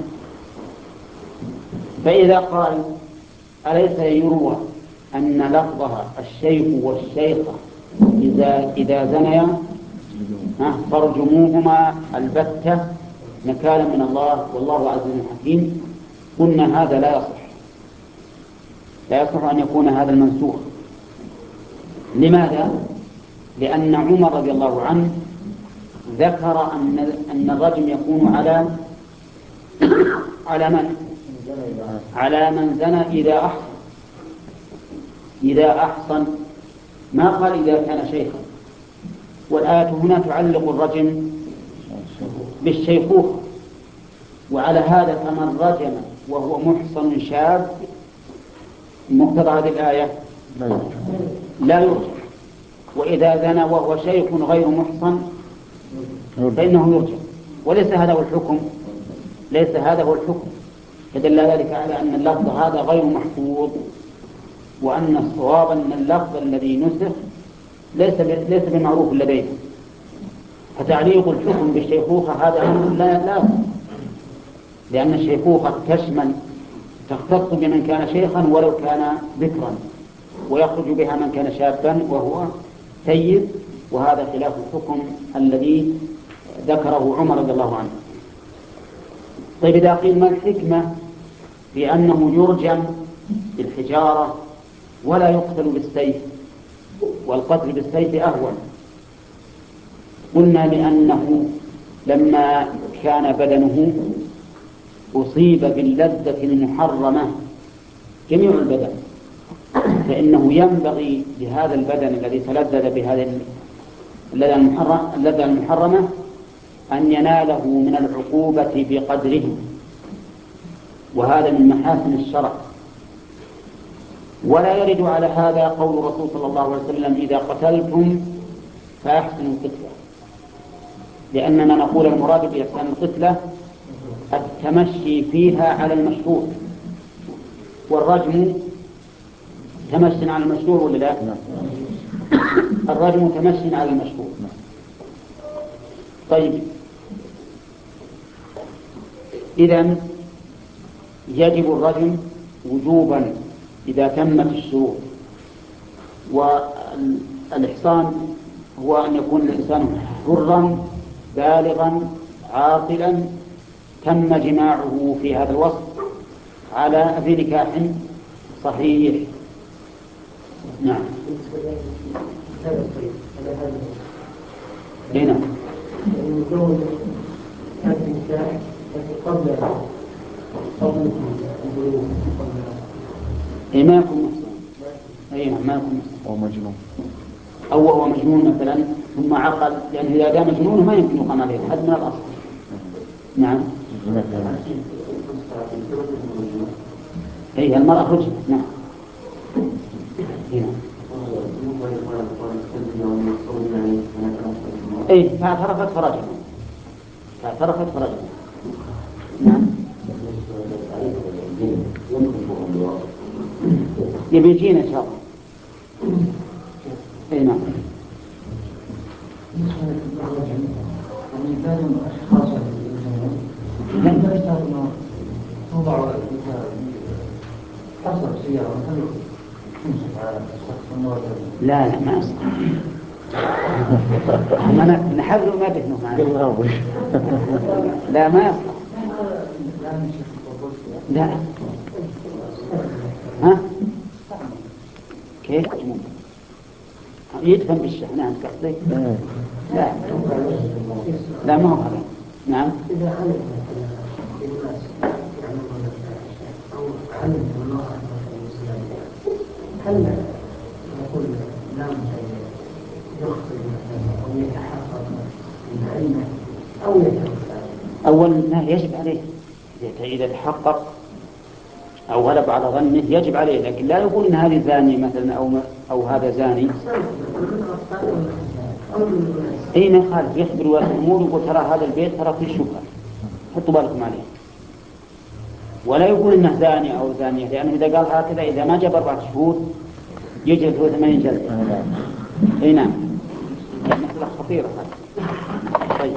فإذا قال أليس يروى أن لفظها الشيخ والشيخة إذا إذا زنيا فارجموهما البتة نكالا من الله والله عزيز حكيم، قلنا هذا لا يصح، لا يصح أن يكون هذا المنسوخ. لماذا؟ لأن عمر رضي الله عنه ذكر أن أن الرجم يكون على على من؟ على من زنى إذا أحصن، إذا أحصن، ما قال إذا كان شيخا. والآية هنا تعلق الرجم بالشيخوخة، وعلى هذا فمن رجم وهو محصن شاب مقتضى هذه الآية لا يرجم، وإذا زنى وهو شيخ غير محصن فإنه يرجم. وليس هذا هو الحكم، ليس هذا هو الحكم، فدل ذلك على أن اللفظ هذا غير محفوظ، وأن الصواب أن اللفظ الذي نسخ ليس ليس بمعروف لدينا. فتعليق الحكم بالشيخوخة هذا أمر لا لا لأن الشيخوخة تشمل تختص بمن كان شيخا ولو كان ذكرا، ويخرج بها من كان شابا وهو سيد، وهذا خلاف الحكم الذي ذكره عمر رضي الله عنه. طيب إذا قيل ما الحكمة في أنه يرجم بالحجارة ولا يقتل بالسيف، والقتل بالسيف أهون؟ قلنا لأنه لما كان بدنه أصيب باللذة المحرمة جميع البدن، فإنه ينبغي لهذا البدن الذي تلذذ بهذه اللذة المحرمة أن يناله من العقوبة بقدره، وهذا من محاسن الشرع. ولا يرد على هذا قول الرسول صلى الله عليه وسلم إذا قتلتم فأحسنوا القتلة، لأننا نقول المراد بإحسان القتلة التمشي فيها على المشهور، والرجم تمشي على المشهور ولا لا؟ الرجم تمشي على المشهور. طيب إذن يجب الرجم وجوبا إذا تمت الشروط. والإحصان هو أن يكون الإنسان حرا بالغا عاقلا تم جماعه في هذا الوصف على في نكاح صحيح. نعم. هنا إيه ما يكون محصن، أي ما يكون محصن، أو مجنون، أو هو مجنون مثلا ثم عقل، لأنه إذا كان مجنون ما يمكن يقام عليه حد من الأصل. نعم. أي المرأة رجل. نعم. هنا. أي فاعترفت فرجل، فاعترفت فرجل. نعم. يبي يجينا إن شاء الله. أي نعم. لا لا ما أصلا ما نحذر ما بهنه معنا. لا ما أصلا. لا ها كيف يدفن بالشحنان قصدي؟ لا لا ما هو هذا. نعم. هل نقول نعم يخطئ أو يتحقق من علمه أو يتحقق؟ أولا يجب عليه إذا تحقق أو غلب على ظنه يجب عليه، لكن لا يقول إن هذه زانية مثلا أو أو هذا زاني. أي ما يخالف، يخبر ولاة الأمور يقول ترى هذا البيت ترى فيه شبهة حطوا بالكم عليه، ولا يقول إنه زاني أو زانية، لأنه إذا قال هكذا إذا ما جاب أربعة شهود يجلد هو ثمانين جلدة. أي نعم، مسألة خطيرة هذه. طيب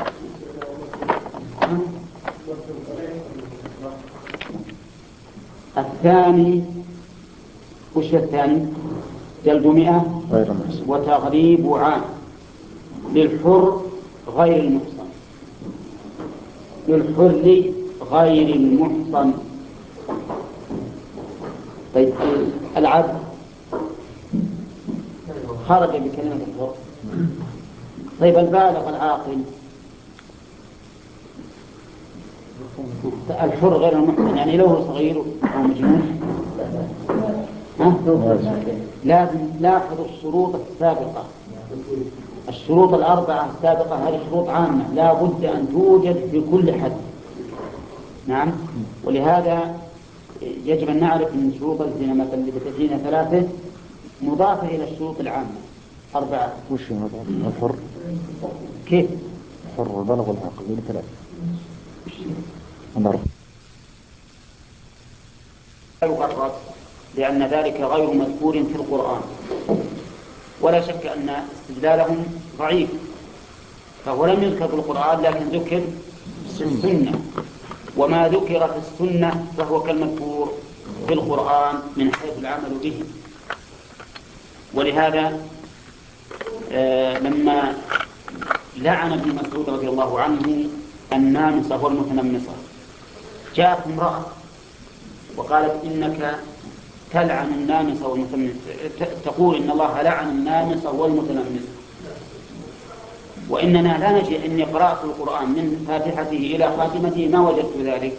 الثاني وش الثاني؟ جلد مئة وتغريب عام للحر غير المحصن. للحر غير المحصن. طيب العبد خرج بكلمة الحر. طيب البالغ العاقل الحر غير المحصن يعني له صغير أو مجنون ها؟ لازم لاحظوا الشروط السابقة، الشروط الأربعة السابقة هذه شروط عامة لا بد أن توجد في كل حد. نعم، ولهذا يجب أن نعرف أن شروط الزنا مثلا اللي بتجينا ثلاثة مضافة إلى الشروط العامة أربعة. وش هذا الحر؟ كيف؟ الحر والبالغ والعاقل من ثلاثة. أنا يغرب لأن ذلك غير مذكور في القرآن، ولا شك أن استدلالهم ضعيف، فهو لم يذكر في القرآن لكن ذكر في السنة، وما ذكر في السنة فهو كالمذكور في القرآن من حيث العمل به. ولهذا آه لما لعن ابن مسعود رضي الله عنه النامصة والمتنمصة جاءت امرأة وقالت إنك تلعن النامصة والمتنمصة، تقول إن الله لعن النامصة والمتنمصة، وإننا لا نجد إني قرأت القرآن من فاتحته إلى خاتمته ما وجدت ذلك.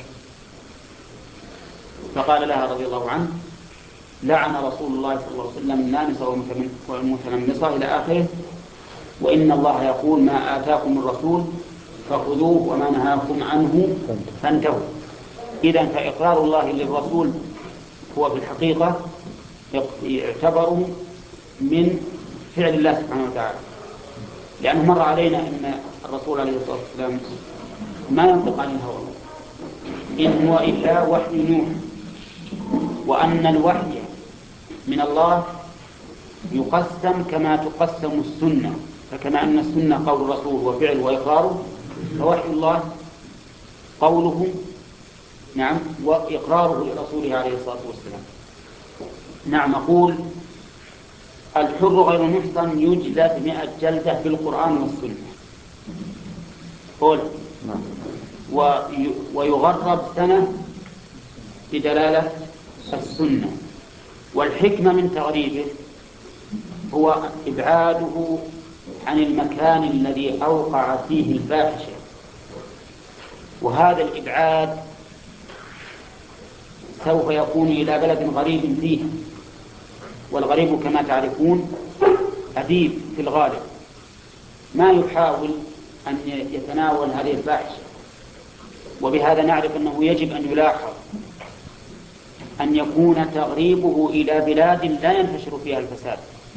فقال لها رضي الله عنه لعن رسول الله صلى الله عليه وسلم النامصة والمتنمصة إلى آخره، وإن الله يقول ما آتاكم الرسول فخذوه وما نهاكم عنه فانتهوا. إذن فإقرار الله للرسول هو في الحقيقة يعتبر من فعل الله سبحانه وتعالى، لأنه مر علينا أن الرسول عليه الصلاة والسلام ما ينطق عن الهوى إن هو إلا وحي نوح، وأن الوحي من الله يقسم كما تقسم السنة، فكما أن السنة قول الرسول وفعل وإقراره، فوحي الله قوله نعم وإقراره لرسوله عليه الصلاة والسلام. نعم، أقول الحر غير المحصن يجلد مئة جلدة بالقرآن والسنة قول، ويغرب سنة بدلالة السنة. والحكمة من تغريبه هو إبعاده عن المكان الذي أوقع فيه الفاحشة، وهذا الإبعاد سوف يكون إلى بلد غريب فيه، والغريب كما تعرفون أديب في الغالب ما يحاول أن يتناول هذه الفاحشة، وبهذا نعرف أنه يجب أن يلاحظ أن يكون تغريبه إلى بلاد لا ينتشر فيها الفساد.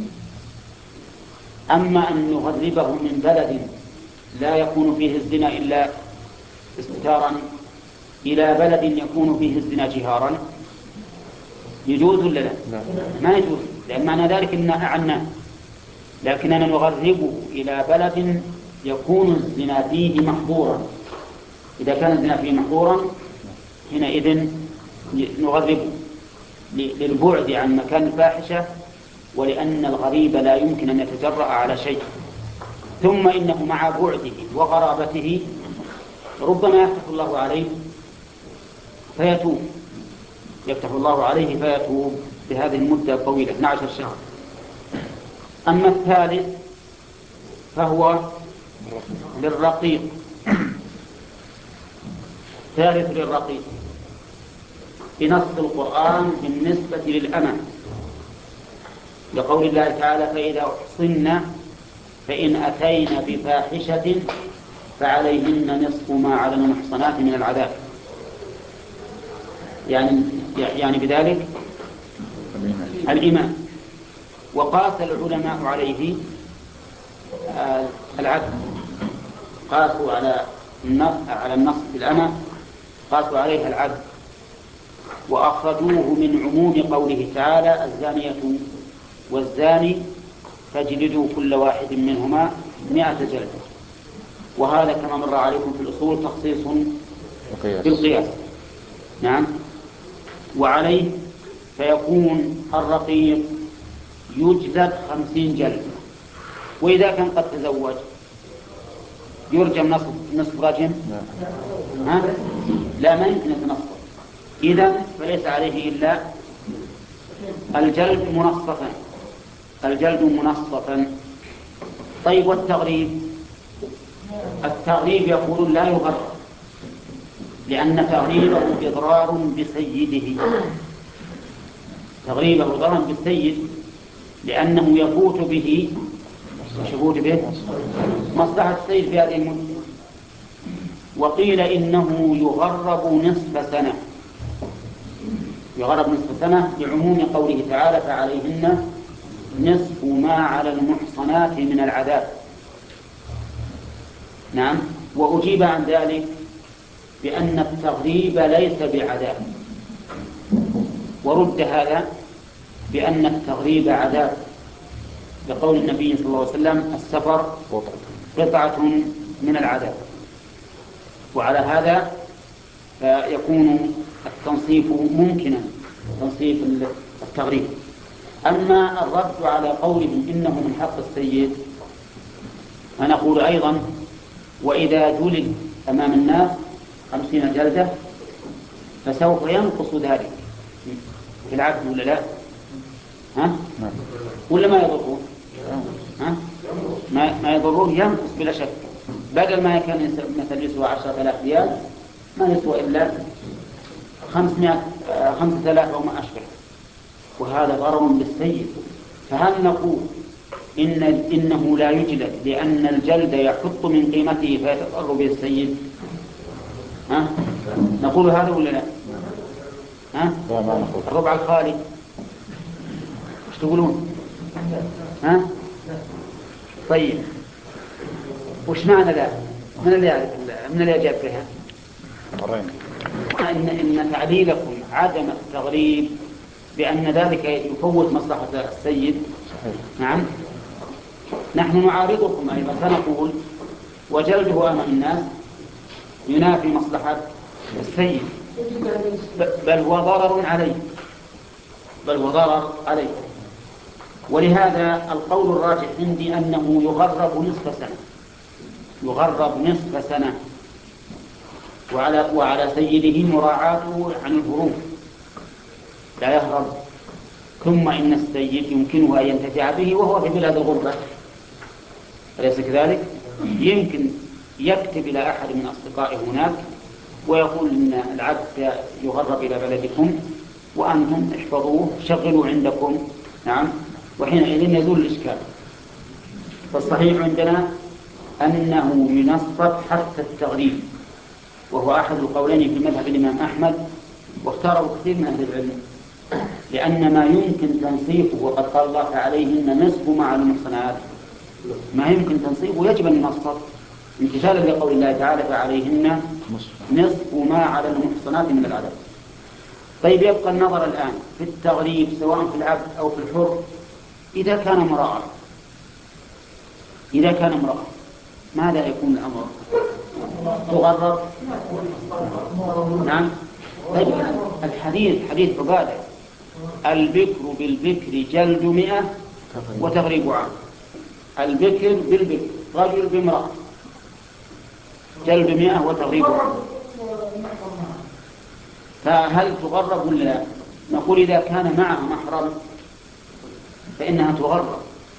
أما أن نغربه من بلد لا يكون فيه الزنا إلا استتارا إلى بلد يكون فيه الزنا جهارا يجوز ولا لا؟ ما يجوز، لأن معنى ذلك أن أعناه، لكننا نغربه إلى بلد يكون الزنا فيه محظورا. إذا كان الزنا فيه محظورا حينئذ نغربه للبعد عن مكان الفاحشة، ولأن الغريب لا يمكن أن يتجرأ على شيء. ثم إنه مع بعده وغرابته ربما يفتح الله عليه فيتوب، يفتح الله عليه فيتوب بهذه المدة الطويلة اثنا عشر شهر. أما الثالث فهو للرقيق، ثالث للرقيق بنص القرآن بالنسبة للأمة، لقول الله تعالى فإذا أحصن فإن أتين بفاحشة فعليهن نصف ما على المحصنات من العذاب، يعني يعني بذلك الإيمان. وقاس العلماء عليه العدل، قاسوا على النص على النص بالأمة قاسوا عليها العدل، وأخرجوه من عموم قوله تعالى الزانية والزاني فاجلدوا كل واحد منهما مئة جلدة، وهذا كما مر عليكم في الأصول تخصيص بالقياس. نعم، وعليه فيكون الرقيق يجلد خمسين جلدة، وإذا كان قد تزوج يرجم نصف نصف رجم؟ ها؟ لا، ما يمكن يتنصف. إذا فليس عليه إلا الجلد منصفا، الجلد منصفا. طيب والتغريب؟ التغريب يقولون لا يغرب، لأن تغريبه إضرار بسيده، تغريبه إضرار بالسيد، لأنه يفوت به يفوت به مصلحة السيد في هذه المدة. وقيل إنه يغرب نصف سنة، يغرب نصف سنة لعموم قوله تعالى فعليهن نصف ما على المحصنات من العذاب. نعم. وأجيب عن ذلك بأن التغريب ليس بعذاب، ورد هذا بأن التغريب عذاب، لقول النبي صلى الله عليه وسلم السفر قطعة من العذاب. وعلى هذا فيكون التنصيف ممكنا، تنصيف التغريب. أما الرد على قولهم إنه من حق السيد فنقول أيضا وإذا جلد أمام الناس خمسين جلدة فسوف ينقص ذلك في العبد ولا لا؟ ها؟ ولا ما يضره؟ ها؟ ما, ما يضره ينقص بلا شك، بدل ما كان مثل يسوى عشرة آلاف ريال ما يسوى إلا خمسمائة خمسة آلاف أو ما أشبه، وهذا ضرر بالسيد. فهل نقول إن إنه لا يجلد لأن الجلد يحط من قيمته فيتضر به السيد؟ ها؟ نقول هذا ولا لا؟ ها؟ الربع الخالي ايش تقولون؟ ها؟ طيب وش معنى ذا؟ من اللي يعرف من اللي يجاب فيها؟ إن إن تعليلكم عدم التغريب بأن ذلك يفوت مصلحة السيد. نعم. نحن نعارضكم أيضا فنقول وجلده أمام الناس ينافي مصلحة السيد، بل هو ضرر عليه، بل هو ضرر عليه. ولهذا القول الراجح عندي أنه يغرب نصف سنة، يغرب نصف سنة، وعلى, وعلى سيده مراعاته عن الهروب لا يهرب. ثم إن السيد يمكنه أن ينتفع به وهو في بلاد الغربة، أليس كذلك؟ يمكن يكتب إلى أحد من أصدقائه هناك ويقول إن العبد يغرب إلى بلدكم وأنتم احفظوه شغلوا عندكم. نعم. وحينئذ يزول الإشكال. فالصحيح عندنا أنه ينصف حتى التغريب، وهو أحد القولين في مذهب الإمام أحمد، واختاره كثير من أهل العلم، لأن ما يمكن تنصيفه وقد قال الله عليهن نصف ما على المحصنات، ما يمكن تنصيفه يجب أن ينصف امتثالا لقول الله تعالى فعليهن نصف ما على المحصنات من العذاب. طيب يبقى النظر الآن في التغريب سواء في العبد أو في الحر. إذا كان امرأة إذا كان امرأة ماذا يكون الأمر؟ تغرب؟ نعم. طيب الحديث حديث عبادة البكر بالبكر جلد مئة وتغريب عام. البكر بالبكر رجل بامرأة جلد مئة وتغريب عام. فهل تغرب ولا لا؟ نقول إذا كان معها محرم فإنها تغرب.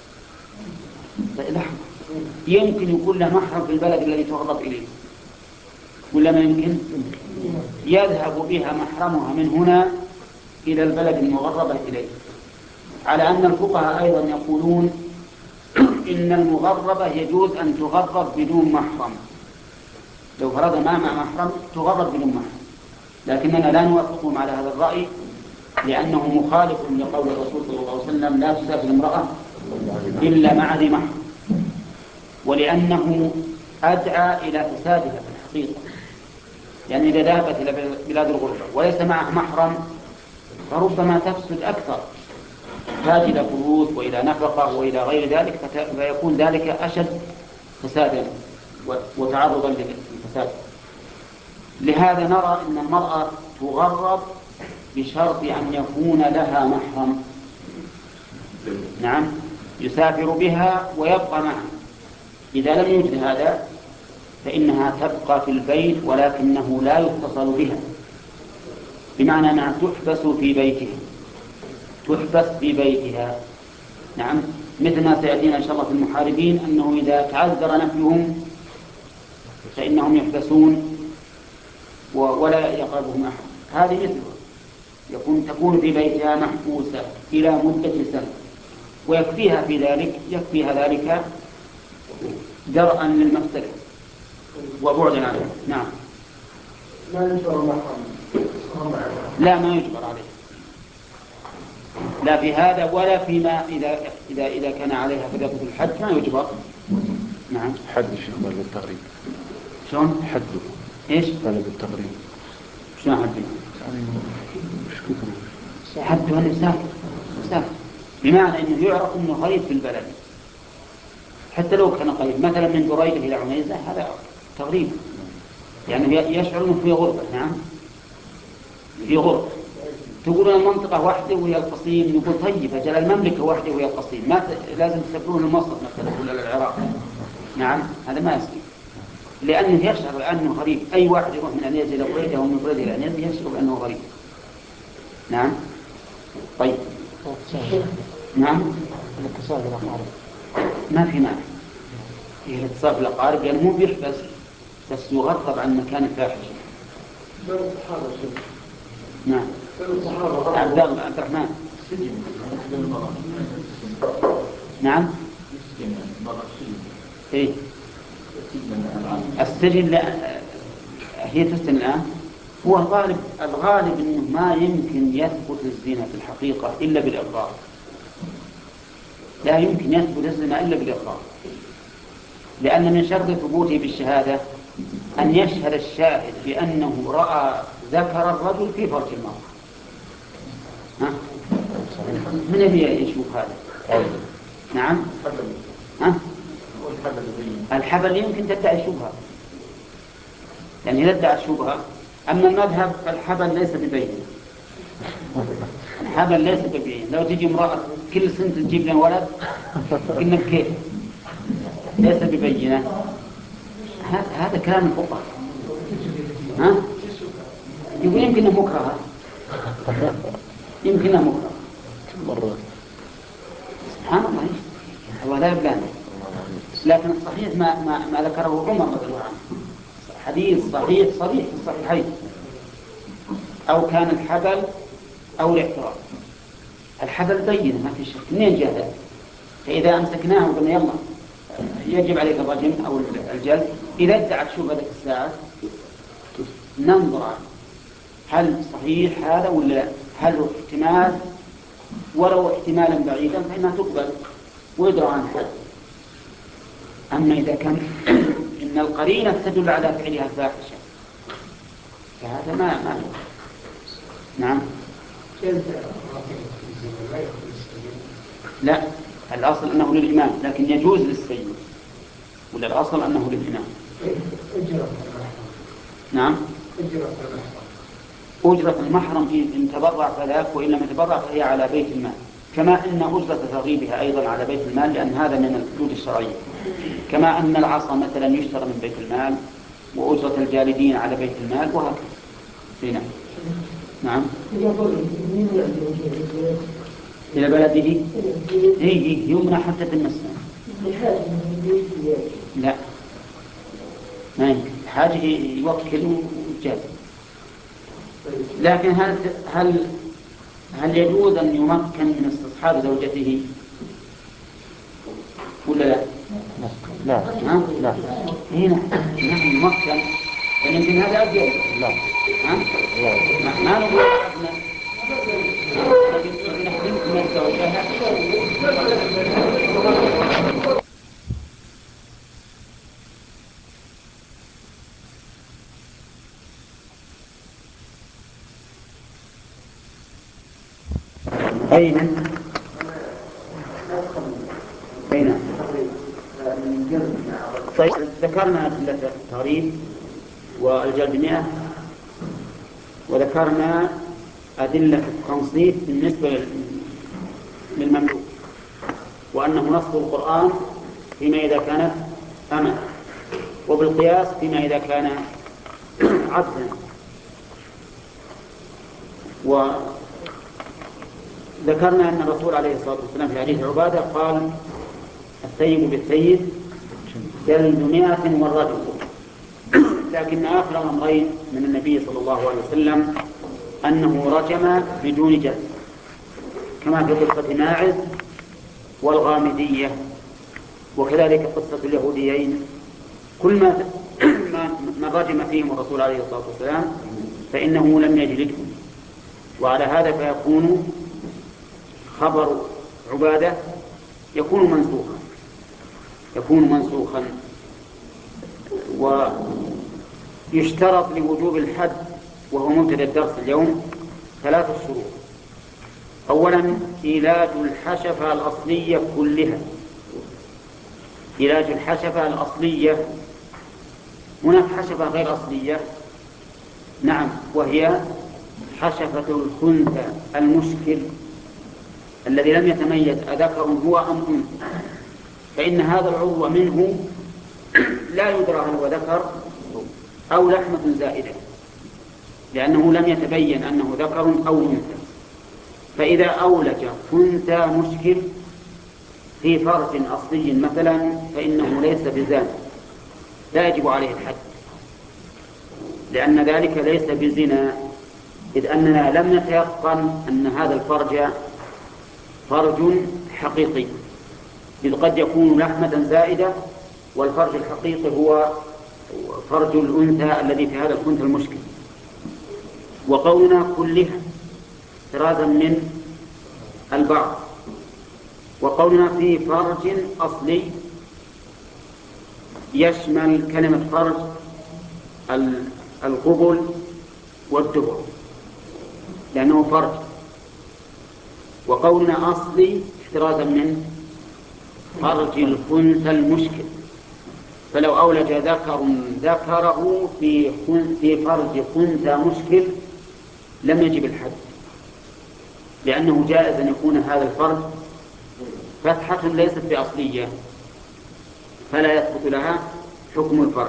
يمكن يكون له محرم في البلد الذي تغرب إليه ولا ما يمكن؟ يذهب بها محرمها من هنا إلى البلد المغربة إليه. على أن الفقهاء أيضا يقولون إن المغربة يجوز أن تغرب بدون محرم، لو فرض ما مع محرم تغرب بدون محرم، لكننا لا نوافقهم على هذا الرأي لأنه مخالف لقول الرسول صلى الله عليه وسلم لا تسافر امرأة إلا مع ذي محرم، ولأنه أدعى إلى فسادها في الحقيقة. يعني إذا ذهبت إلى بلاد الغربة وليس معها محرم فربما تفسد أكثر، تحتاج إلى فلوس وإلى نفقة وإلى غير ذلك، فيكون ذلك أشد فسادا وتعرضا للفساد. لهذا نرى أن المرأة تغرب بشرط أن يكون لها محرم. نعم. يسافر بها ويبقى معها. إذا لم يوجد هذا فإنها تبقى في البيت ولكنه لا يتصل بها، بمعنى أنها تحبس في بيتها تحبس في بيتها نعم، مثل ما سيأتينا إن شاء الله في المحاربين أنه إذا تعذر نفيهم فإنهم يحبسون ولا يقربهم أحد. هذه مثلها يكون تكون في بيتها محبوسة إلى مدة سنة، ويكفيها في ذلك يكفيها ذلك درءا للمفسدة وبعدا عنها. نعم. ما يجبر المحرم. لا ما يجبر عليه، لا في هذا ولا فيما إذا إذا إذا كان عليها فريضة الحج ما يجبر. نعم. حد الشيخ قال بالتغريب. شلون؟ حده. إيش؟ قال بالتغريب. شلون حده؟ يعني مش كثر. حده أنه مسافر مسافر بمعنى أنه يعرف أنه غريب في البلد، حتى لو كان قريب مثلا من بريدة إلى عنيزة هذا تغريب، يعني يشعر أنه في غربة. نعم في غربة. تقولون المنطقة واحدة وهي القصيم، يقول طيب أجل المملكة واحدة وهي القصيم، ما ت... لازم تسافرون لمصر مثلا ولا للعراق. نعم هذا ما يصير، لأنه يشعر أنه غريب. أي واحد يروح من عنيزة إلى بريدة أو من بريدة إلى عنيزة يشعر أنه غريب. نعم. طيب. نعم. الاتصال بالأقارب ما في مانع فيه الاتصال بالأقارب لأنه مو بيحبس بس يغرب عن مكان الفاحشة. نعم. عبد الله عبد الرحمن. نعم. إيه. السجن لا هي تسجن الآن. هو الغالب الغالب إنه ما يمكن يثبت الزنا في الحقيقة إلا بالإقرار. لا يمكن يثبت الزنا إلا بالإقرار، لأن من شرط ثبوته بالشهادة أن يشهد الشاهد بأنه رأى ذكر الرجل في فرج المرأة. ها؟ من الذي يشوف هذا؟ نعم. ها؟ الحبل يمكن تدعي شبهة، يعني إذا ادعى الشبهة. أما المذهب فالحبل ليس ببين، الحبل ليس ببين. لو تجي امرأة كل سنة تجيب لنا ولد قلنا كيف ليس ببينة. هذا كلام الفقهاء. ها؟ يقول يمكن مكره، يمكن مكره مرة. سبحان الله هو لا يبلان. لكن الصحيح ما ما, ما ذكره عمر رضي الله عنه، حديث صحيح صريح في الصحيحين، أو كان الحبل أو الاحتراق. الحبل بين ما في شك، منين جاء ذلك؟ فإذا أمسكناه وقلنا يلا يجب عليك الرجم أو الجلد، إذا ادعت شبهة ذلك الساعة ننظر هل صحيح هذا ولا لا، هل هو احتمال، ولو احتمالا بعيدا فإنها تقبل ويدرى عن حد. أما إذا كان إن القرينة تدل على فعلها فاحشة فهذا ما ما نعم. لا الأصل أنه للإمام، لكن يجوز للسيد، ولا الأصل أنه للإمام. نعم. أجرة المحرم إن تبرع فذاك، وإن لم يتبرع فهي على بيت المال، كما أن أجرة ترغيبها أيضا على بيت المال، لأن هذا من الحدود الشرعية. كما أن العصا مثلا يشترى من بيت المال، وأجرة الجالدين على بيت المال، وهكذا. هنا. نعم. إلى بلده إيه يمنع حتى تمسنا. لا ما يمكن، حاجة يوكل وجاز. لكن هل هل هل يجوز أن يمكن من استصحاب زوجته ولا لا؟ لا ها؟ لا هنا نحن يمكن، يمكن هذا أبيض. لا ها؟ ما ما نقول احنا لكن نحن من زوجها. أين؟ أين؟ طيب ذكرنا أدلة التغريب والجلد مئة، وذكرنا أدلة التنصيف بالنسبة للمملوك، وأنه نص القرآن فيما إذا كانت أمة، وبالقياس فيما إذا كان عبدا. وذكرنا أن الرسول عليه الصلاة والسلام في حديث عبادة قال الثيب بالثيب جلد مئة والرجل، لكن آخر الأمرين من النبي صلى الله عليه وسلم أنه رجم بدون جلد، كما في قصة ماعز والغامدية، وكذلك قصة اليهوديين. كل ما من رجم فيهم الرسول عليه الصلاة والسلام فإنه لم يجلدهم، وعلى هذا فيكون خبر عبادة يكون منسوخا يكون منسوخا ويشترط لوجوب الحد، وهو مبتدأ الدرس اليوم، ثلاث شروط. أولا علاج الحشفة الأصلية كلها. علاج الحشفة الأصلية، هناك حشفة غير أصلية، نعم، وهي حشفة الخنثى المشكل الذي لم يتميز أذكر هو أم أنثى، فإن هذا العضو منه لا يدرى هل هو ذكر أو لحمة زائدة، لأنه لم يتبين أنه ذكر أو أنثى. فإذا أولج خنثى مشكل في فرج أصلي مثلا فإنه ليس بزان، لا يجب عليه الحد، لأن ذلك ليس بزنا، إذ أننا لم نتيقن أن هذا الفرج فرج حقيقي، إذ قد يكون لحمة زائدة والفرج الحقيقي هو فرج الأنثى الذي في هذا الخنثى المشكل. وقولنا كلها احترازا من البعض، وقولنا في فرج أصلي يشمل كلمة فرج القبل والدبر لأنه فرج، وقولنا أصلي احترازا من فرج الخنثى المشكل. فلو أولج ذكر ذكره في في فرج خنثى مشكل لم يجب الحد، لأنه جائز أن يكون هذا الفرج فتحة ليست بأصلية فلا يثبت لها حكم الفرج.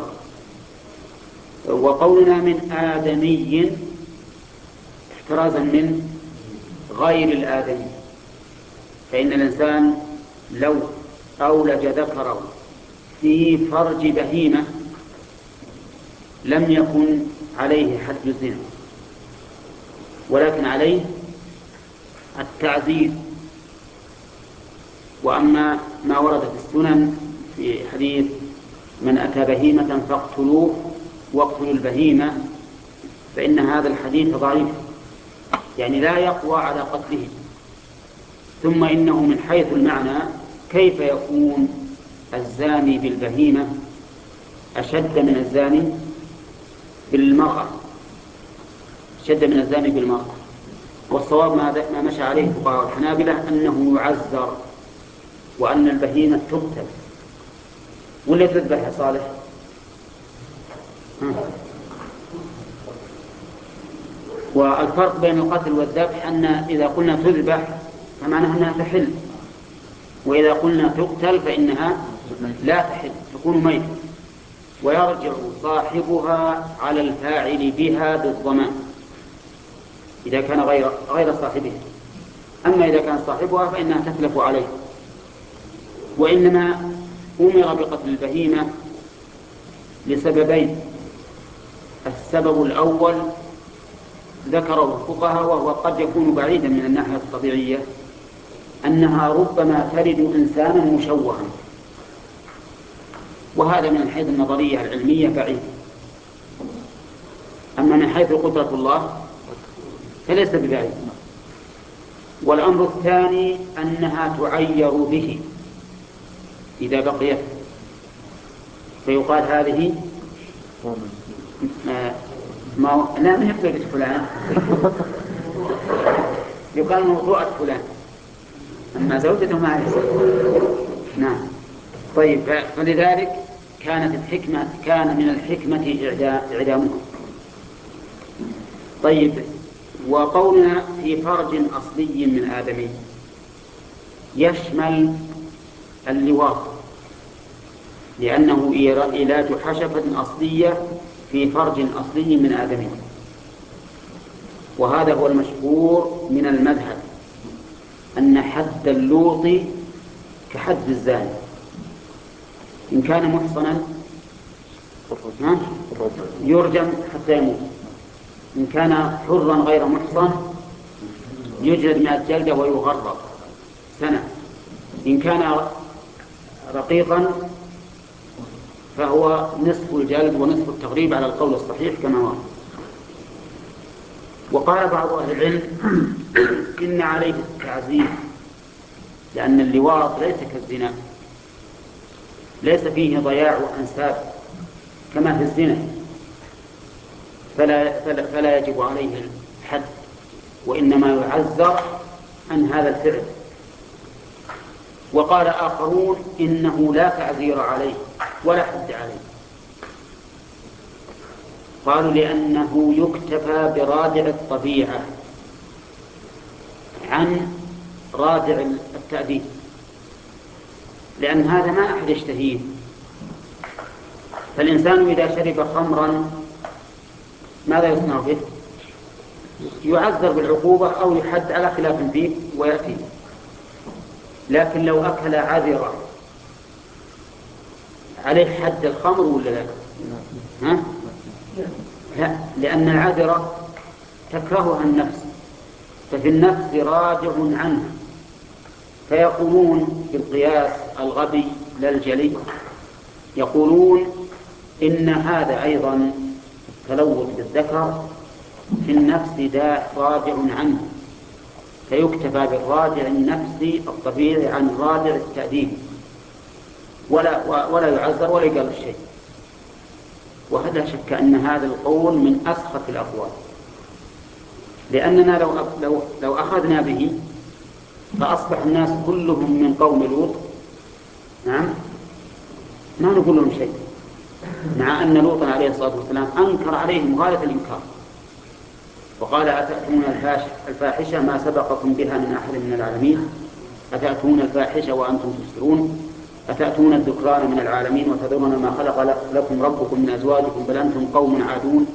وقولنا من آدمي احترازا من غير الآدمي، فإن الإنسان لو أولج ذكره في فرج بهيمة لم يكن عليه حد الزنا، ولكن عليه التعزير. وأما ما ورد في السنن في حديث من أتى بهيمة فاقتلوه واقتلوا البهيمة، فإن هذا الحديث ضعيف، يعني لا يقوى على قتله. ثم إنه من حيث المعنى كيف يكون الزاني بالبهيمة أشد من الزاني بالمرأة أشد من الزاني بالمرأة والصواب ما مشى عليه فقهاء الحنابلة أنه يعزر، وأن البهيمة تقتل ولا تذبح يا صالح؟ والفرق بين القتل والذبح أن إذا قلنا تذبح فمعناها أنها تحل، وإذا قلنا تقتل فإنها لا تحل تكون ميتة، ويرجع صاحبها على الفاعل بها بالضمان إذا كان غير غير صاحبها. أما إذا كان صاحبها فإنها تتلف عليه. وإنما أمر بقتل البهيمة لسببين: السبب الأول ذكره الفقهاء وهو قد يكون بعيدا من الناحية الطبيعية، أنها ربما تلد إنسانا مشوها، وهذا من حيث النظرية العلمية بعيد. أما من حيث قدرة الله فليس ببعيد. والأمر الثاني أنها تعير به إذا بقيت، فيقال هذه آه ما لا من يقتل فلان يقال موضوعة فلان، أما زوجته ما عليه. نعم. طيب، فلذلك كانت الحكمة كان من الحكمة إعدامها. طيب، وقولنا في فرج أصلي من آدمي يشمل اللواط لأنه علاج حشفة أصلية في فرج أصلي من آدمه. وهذا هو المشهور من المذهب، أن حد اللوط كحد الزاني، إن كان محصنا يرجم حتى يموت، إن كان حرا غير محصن يجلد مئة جلدة ويغرق سنة، إن كان رقيقا فهو نصف الجلد ونصف التغريب على القول الصحيح كما هو. وقال بعض أهل العلم إن عليه التعزير، لأن اللواط ليس كالزنا، ليس فيه ضياع أنساب كما في الزنا، فلا, فلا, فلا يجب عليه الحد، وإنما يعزر عن هذا الفعل. وقال آخرون إنه لا تعزير عليه ولا حد عليه، قالوا لأنه يكتفى برادع الطبيعة عن رادع التأديب، لأن هذا ما أحد يشتهيه. فالإنسان إذا شرب خمرا ماذا يصنع به؟ يعذر بالعقوبة أو يحد على خلاف فيه ويأتي. لكن لو أكل عذرة عليه حد الخمر ولا لا؟ ها؟ لا، لأن العذرة تكرهها النفس، ففي النفس راجع عنها، فيقولون بالقياس الغبي لا الجلي، يقولون إن هذا أيضا التلوث بالذكر في النفس داء راجع عنه، فيكتفى بالراجع النفسي الطبيعي عن راجع التأديب، ولا ولا يعذر ولا يقال الشيء. وهذا شك أن هذا القول من أسخف الأقوال، لأننا لو لو لو أخذنا به فأصبح الناس كلهم من قوم لوط، نعم، ما نقول لهم شيء، مع أن لوطا عليه الصلاة والسلام أنكر عليهم غاية الإنكار، وقال أتأتون الفاحشة ما سبقكم بها من أحد من العالمين، أتأتون الفاحشة وأنتم تبصرون، أتأتون الذكران من العالمين وتذرون ما خلق لكم ربكم من أزواجكم بل أنتم قوم عادون.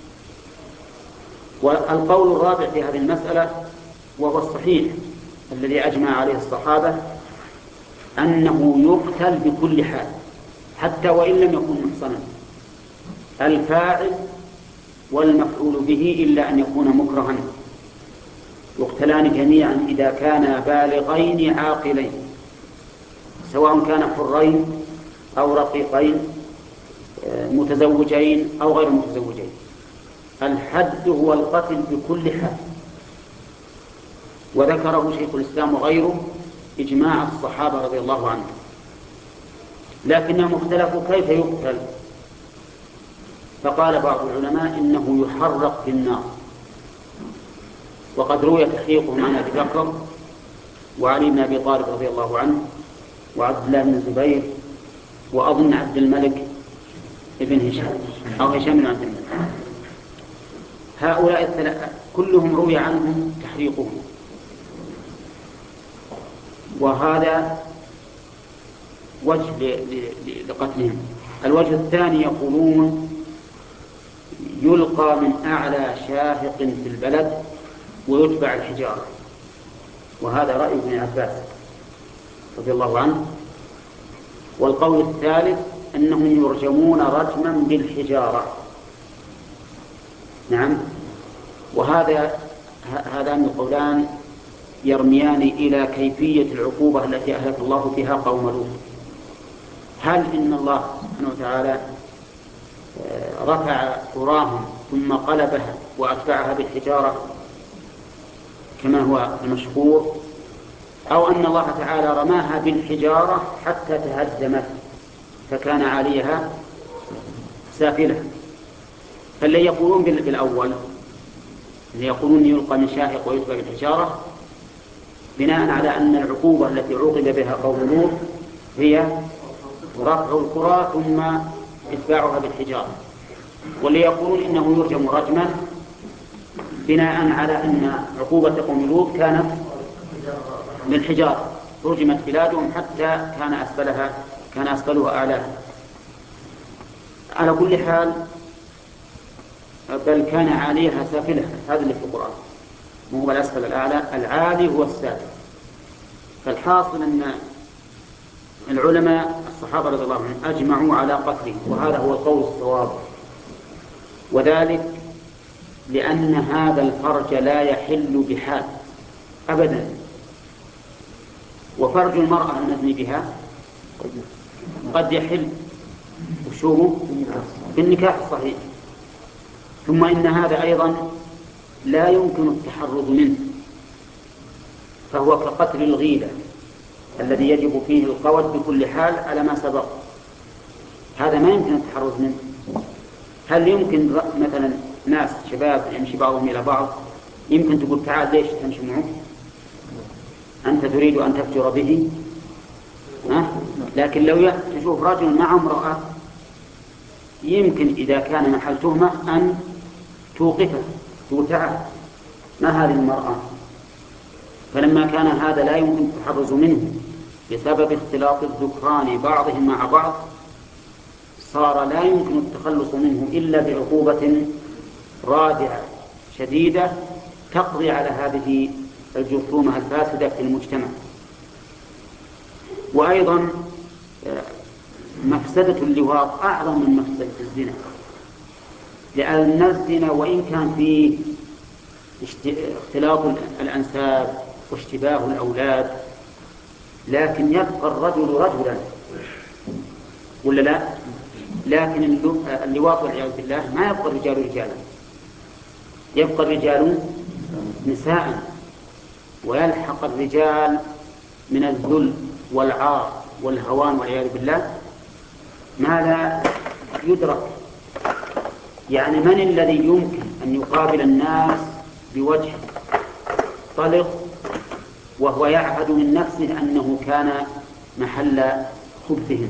والقول الرابع في هذه المسألة وهو الصحيح الذي أجمع عليه الصحابة أنه يقتل بكل حال حتى وإن لم يكن محصنا، الفاعل والمفعول به إلا أن يكون مكرها، يقتلان جميعا إذا كانا بالغين عاقلين، سواء كان حرين أو رقيقين متزوجين أو غير متزوجين. الحد هو القتل بكل حال، وذكره شيخ الإسلام وغيره إجماع الصحابة رضي الله عنهم، لكنهم اختلفوا كيف يقتل، فقال بعض العلماء إنه يحرق في النار، وقد روي تحقيقه عن أبي بكر وعلي بن أبي طالب رضي الله عنه وعبد الله بن الزبير وأظن عبد الملك ابن هشام أو هشام بن عبد الملك، هؤلاء الثلاثة كلهم روي عنهم تحريقهم. وهذا وجه لقتلهم. الوجه الثاني يقولون يلقى من أعلى شاهق في البلد ويتبع الحجارة، وهذا رأي ابن عباس رضي الله عنه. والقول الثالث أنهم يرجمون رجما بالحجارة، نعم. وهذا هذان القولان يرميان إلى كيفية العقوبة التي أهلك الله بها قوم لوط. هل إن الله سبحانه وتعالى رفع قراهم ثم قلبها وأتبعها بالحجارة كما هو المشهور، أو أن الله تعالى رماها بالحجارة حتى تهدمت فكان عليها سافلة؟ فالذي يقولون بالأول اللي يقولون يلقى من شاهق ويتبع بالحجارة بناء على أن العقوبة التي عوقب بها قوم لوط هي رفع القرى ثم إتباعها بالحجارة، واللي يقولون إنه يرجم رجما بناء على أن عقوبة قوم لوط كانت بالحجارة، رجمت بلادهم حتى كان أسفلها كان أسفلها أعلاها. على كل حال بل كان عاليها سافلها، هذا اللي في القرآن، مو هو الأسفل الأعلى، العالي هو السافل. فالحاصل أن العلماء الصحابة رضي الله عنهم أجمعوا على قتله، وهذا هو القول الصواب، وذلك لأن هذا الفرج لا يحل بحال أبدا. وفرج المرأة المزني بها قد يحل وشوره بالنكاح الصحيح. ثم إن هذا أيضا لا يمكن التحرز منه، فهو كقتل الغيلة الذي يجب فيه القود بكل حال على ما سبق، هذا ما يمكن التحرز منه. هل يمكن مثلا ناس شباب يمشي بعضهم إلى بعض يمكن تقول تعال ليش تمشي معه؟ أنت تريد أن تفجر به؟ أه؟ لكن لو تشوف رجل مع امرأة يمكن إذا كان محل تهمة أن توقفه، تقول تعال ما هذه المرأة. فلما كان هذا لا يمكن التحرز منه بسبب اختلاط الذكران بعضهم مع بعض، صار لا يمكن التخلص منه إلا بعقوبة رادعة شديدة تقضي على هذه الجرثومة الفاسدة في المجتمع. وأيضا مفسدة اللواط أعظم من مفسدة الزنا، لأن الزنا وإن كان فيه اختلاط الأنساب واشتباه الأولاد لكن يبقى الرجل رجلا ولا لا؟ لكن اللواط والعياذ بالله ما يبقى الرجال رجالا، يبقى الرجال نساء، ويلحق الرجال من الذل والعار والهوان والعياذ بالله ما لا يدرك. يعني من الذي يمكن أن يقابل الناس بوجه طلق وهو يعهد من نفسه أنه كان محل خبثهم؟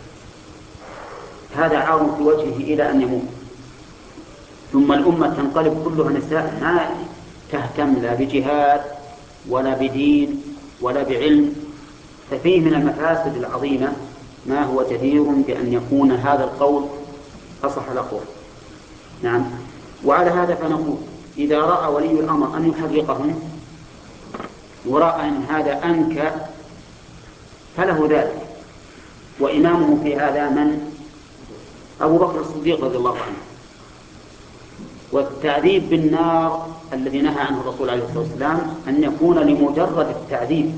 هذا عار في وجهه إلى أن يموت. ثم الأمة تنقلب كلها نساء ما تهتم لا بجهاد ولا بدين ولا بعلم، ففيه من المفاسد العظيمة ما هو جدير بأن يكون هذا القول أصح الأقوال. نعم. وعلى هذا فنقول إذا رأى ولي الأمر أن يحرقهم ورأى أن هذا أنكى فله ذلك، وإمامه في هذا من؟ أبو بكر الصديق رضي الله عنه. والتعذيب بالنار الذي نهى عنه الرسول عليه الصلاة والسلام أن يكون لمجرد التعذيب،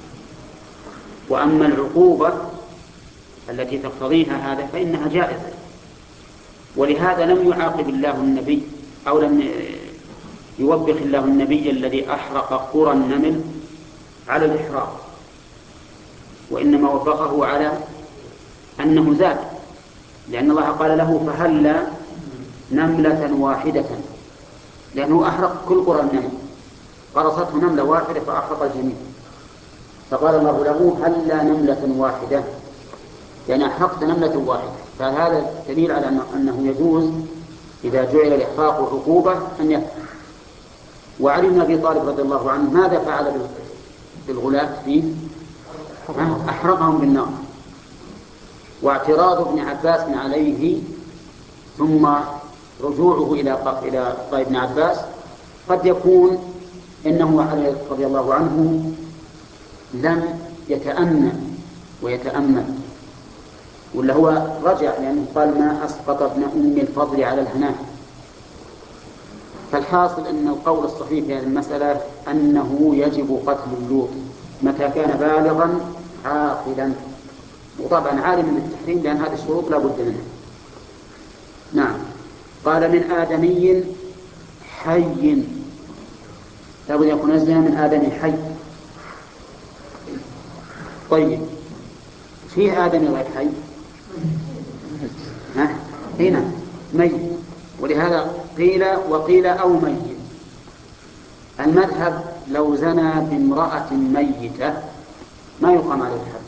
وأما العقوبة التي تقتضيها هذا فإنها جائزة. ولهذا لم يعاقب الله النبي أو لم يوبخ الله النبي الذي أحرق قرى النمل على الإحراق، وإنما وبخه على أنه زاد، لأن الله قال له فهلا نملة واحدة، لأنه أحرق كل قرى النمل، قرصته نملة واحدة فأحرق الجميع، فقال الله له هلا نملة واحدة، يعني أحرقت نملة واحدة. فهذا دليل على أنه يجوز إذا جعل الإحراق عقوبة أن يفعل. وعلي بن أبي طالب رضي الله عنه ماذا فعل بالغلاة فيه؟ أحرقهم بالنار. واعتراض ابن عباس عليه ثم رجوعه إلى إلى قول ابن عباس قد يكون إنه علي رضي الله عنه لم يتأنى ويتأمل، ولا هو رجع لأنه قال ما أسقط ابن أم الفضل على الهناء. فالحاصل أن القول الصحيح في هذه المسألة أنه يجب قتل اللوط متى كان بالغا عاقلا، وطبعا عالما بالتحريم لأن هذه الشروط لا بد منها. نعم. قال من آدمي حي، لا بد يكون نزلها من آدمي حي. طيب فيه آدمي غير حي؟ ها؟ هنا ميت، ولهذا قيل وقيل أو ميت. المذهب لو زنى بامرأة ميتة ما يقام عليه الحد.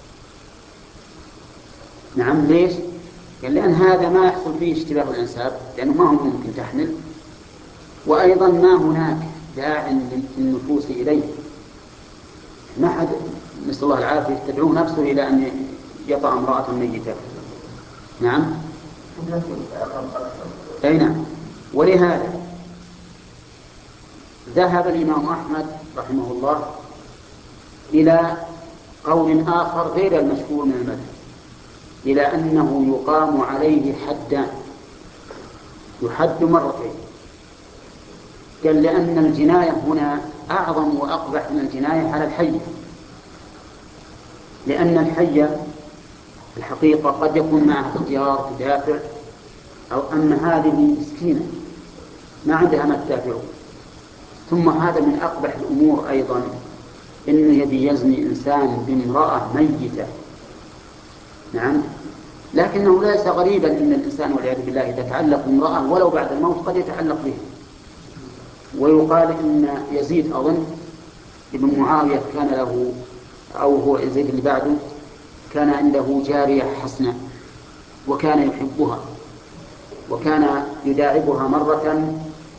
نعم. ليش؟ قال لأن هذا ما يحصل فيه اشتباه الأنساب، لأنه ما هو ممكن تحمل، وأيضا ما هناك داع للنفوس إليه، ما حد نسأل الله العافية تدعو نفسه إلى أن يطأ امرأة ميتة. نعم. أي نعم. ولهذا ذهب الإمام أحمد رحمه الله إلى قول آخر غير المشهور من المذهب، إلى أنه يقام عليه حدان، يحد مرتين. قال لأن الجناية هنا أعظم وأقبح من الجناية على الحي، لأن الحي الحقيقة قد يكون معها اختيار تدافع، أو أن هذه مسكينة ما عندها ما تدافع. ثم هذا من أقبح الأمور أيضا، إنه يبي يزني إنسان بامرأة ميتة. نعم، لكنه ليس غريبا إن الإنسان والعياذ بالله إذا تعلق بامرأة ولو بعد الموت قد يتعلق به. ويقال إن يزيد أظن ابن معاوية كان له، أو هو يزيد اللي بعده، كان عنده جارية حسنة وكان يحبها، وكان يداعبها مرة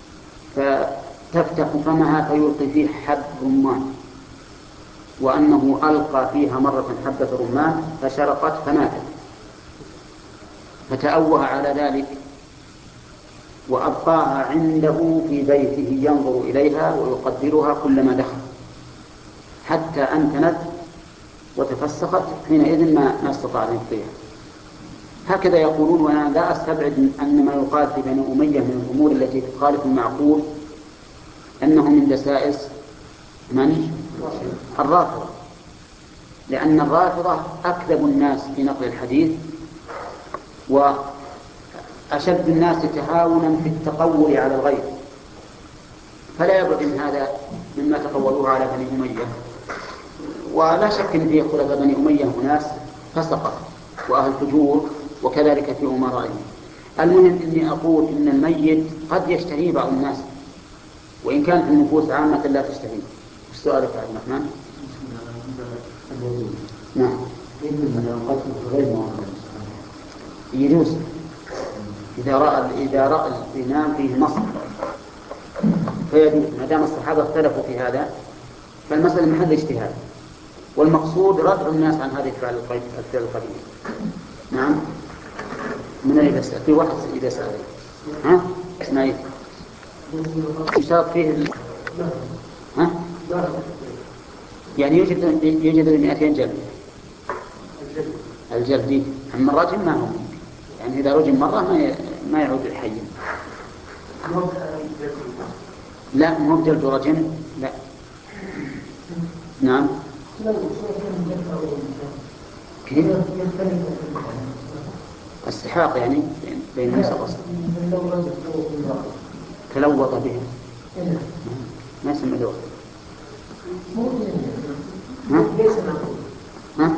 فتفتح فمها فيلقي فيه حب رمان، وأنه ألقى فيها مرة حبة رمان فشرقت فماتت، فتأوه على ذلك وأبقاها عنده في بيته ينظر إليها ويقدرها كلما دخل، حتى أنتنت وتفسخت، حينئذ ما استطاع أن يبقيها. هكذا يقولون، وأنا لا أستبعد أن ما يقال في بني أمية من الأمور التي تخالف المعقول أنه من دسائس من؟ الرافضة، لأن الرافضة أكذب الناس في نقل الحديث وأشد الناس تهاونا في التقول على الغير، فلا يبعد من هذا مما تقولوه على بني أمية. ولا شك أن في خلفاء بني أمية ناس فسقة وأهل فجور، وكذلك في أمرائهم. المهم أني أقول إن الميت قد يشتهي بعض الناس، وإن كانت النفوس عامة لا تشتهي. السؤال يا عبد الرحمن. نعم. يجوز إذا رأى إذا رأى الإمام فيه نص فيجوز، ما دام الصحابة اختلفوا في هذا فالمسألة محل اجتهاد، والمقصود ردع الناس عن هذه الفعل القبيح. نعم. من أين يسأل؟ في واحد إذا سأل ها اسمعي يشترط فيه ال... ها يعني يوجد يوجد مئتين جلد الجلدي، أما الرجم ما هو، يعني إذا رجم مرة ما ما يعود الحي. لا مو جلد رجم، لا. نعم. كيف؟ السحاق يعني بين الناس الرسل تلوط به ما يسمى لوط. ها؟ ها؟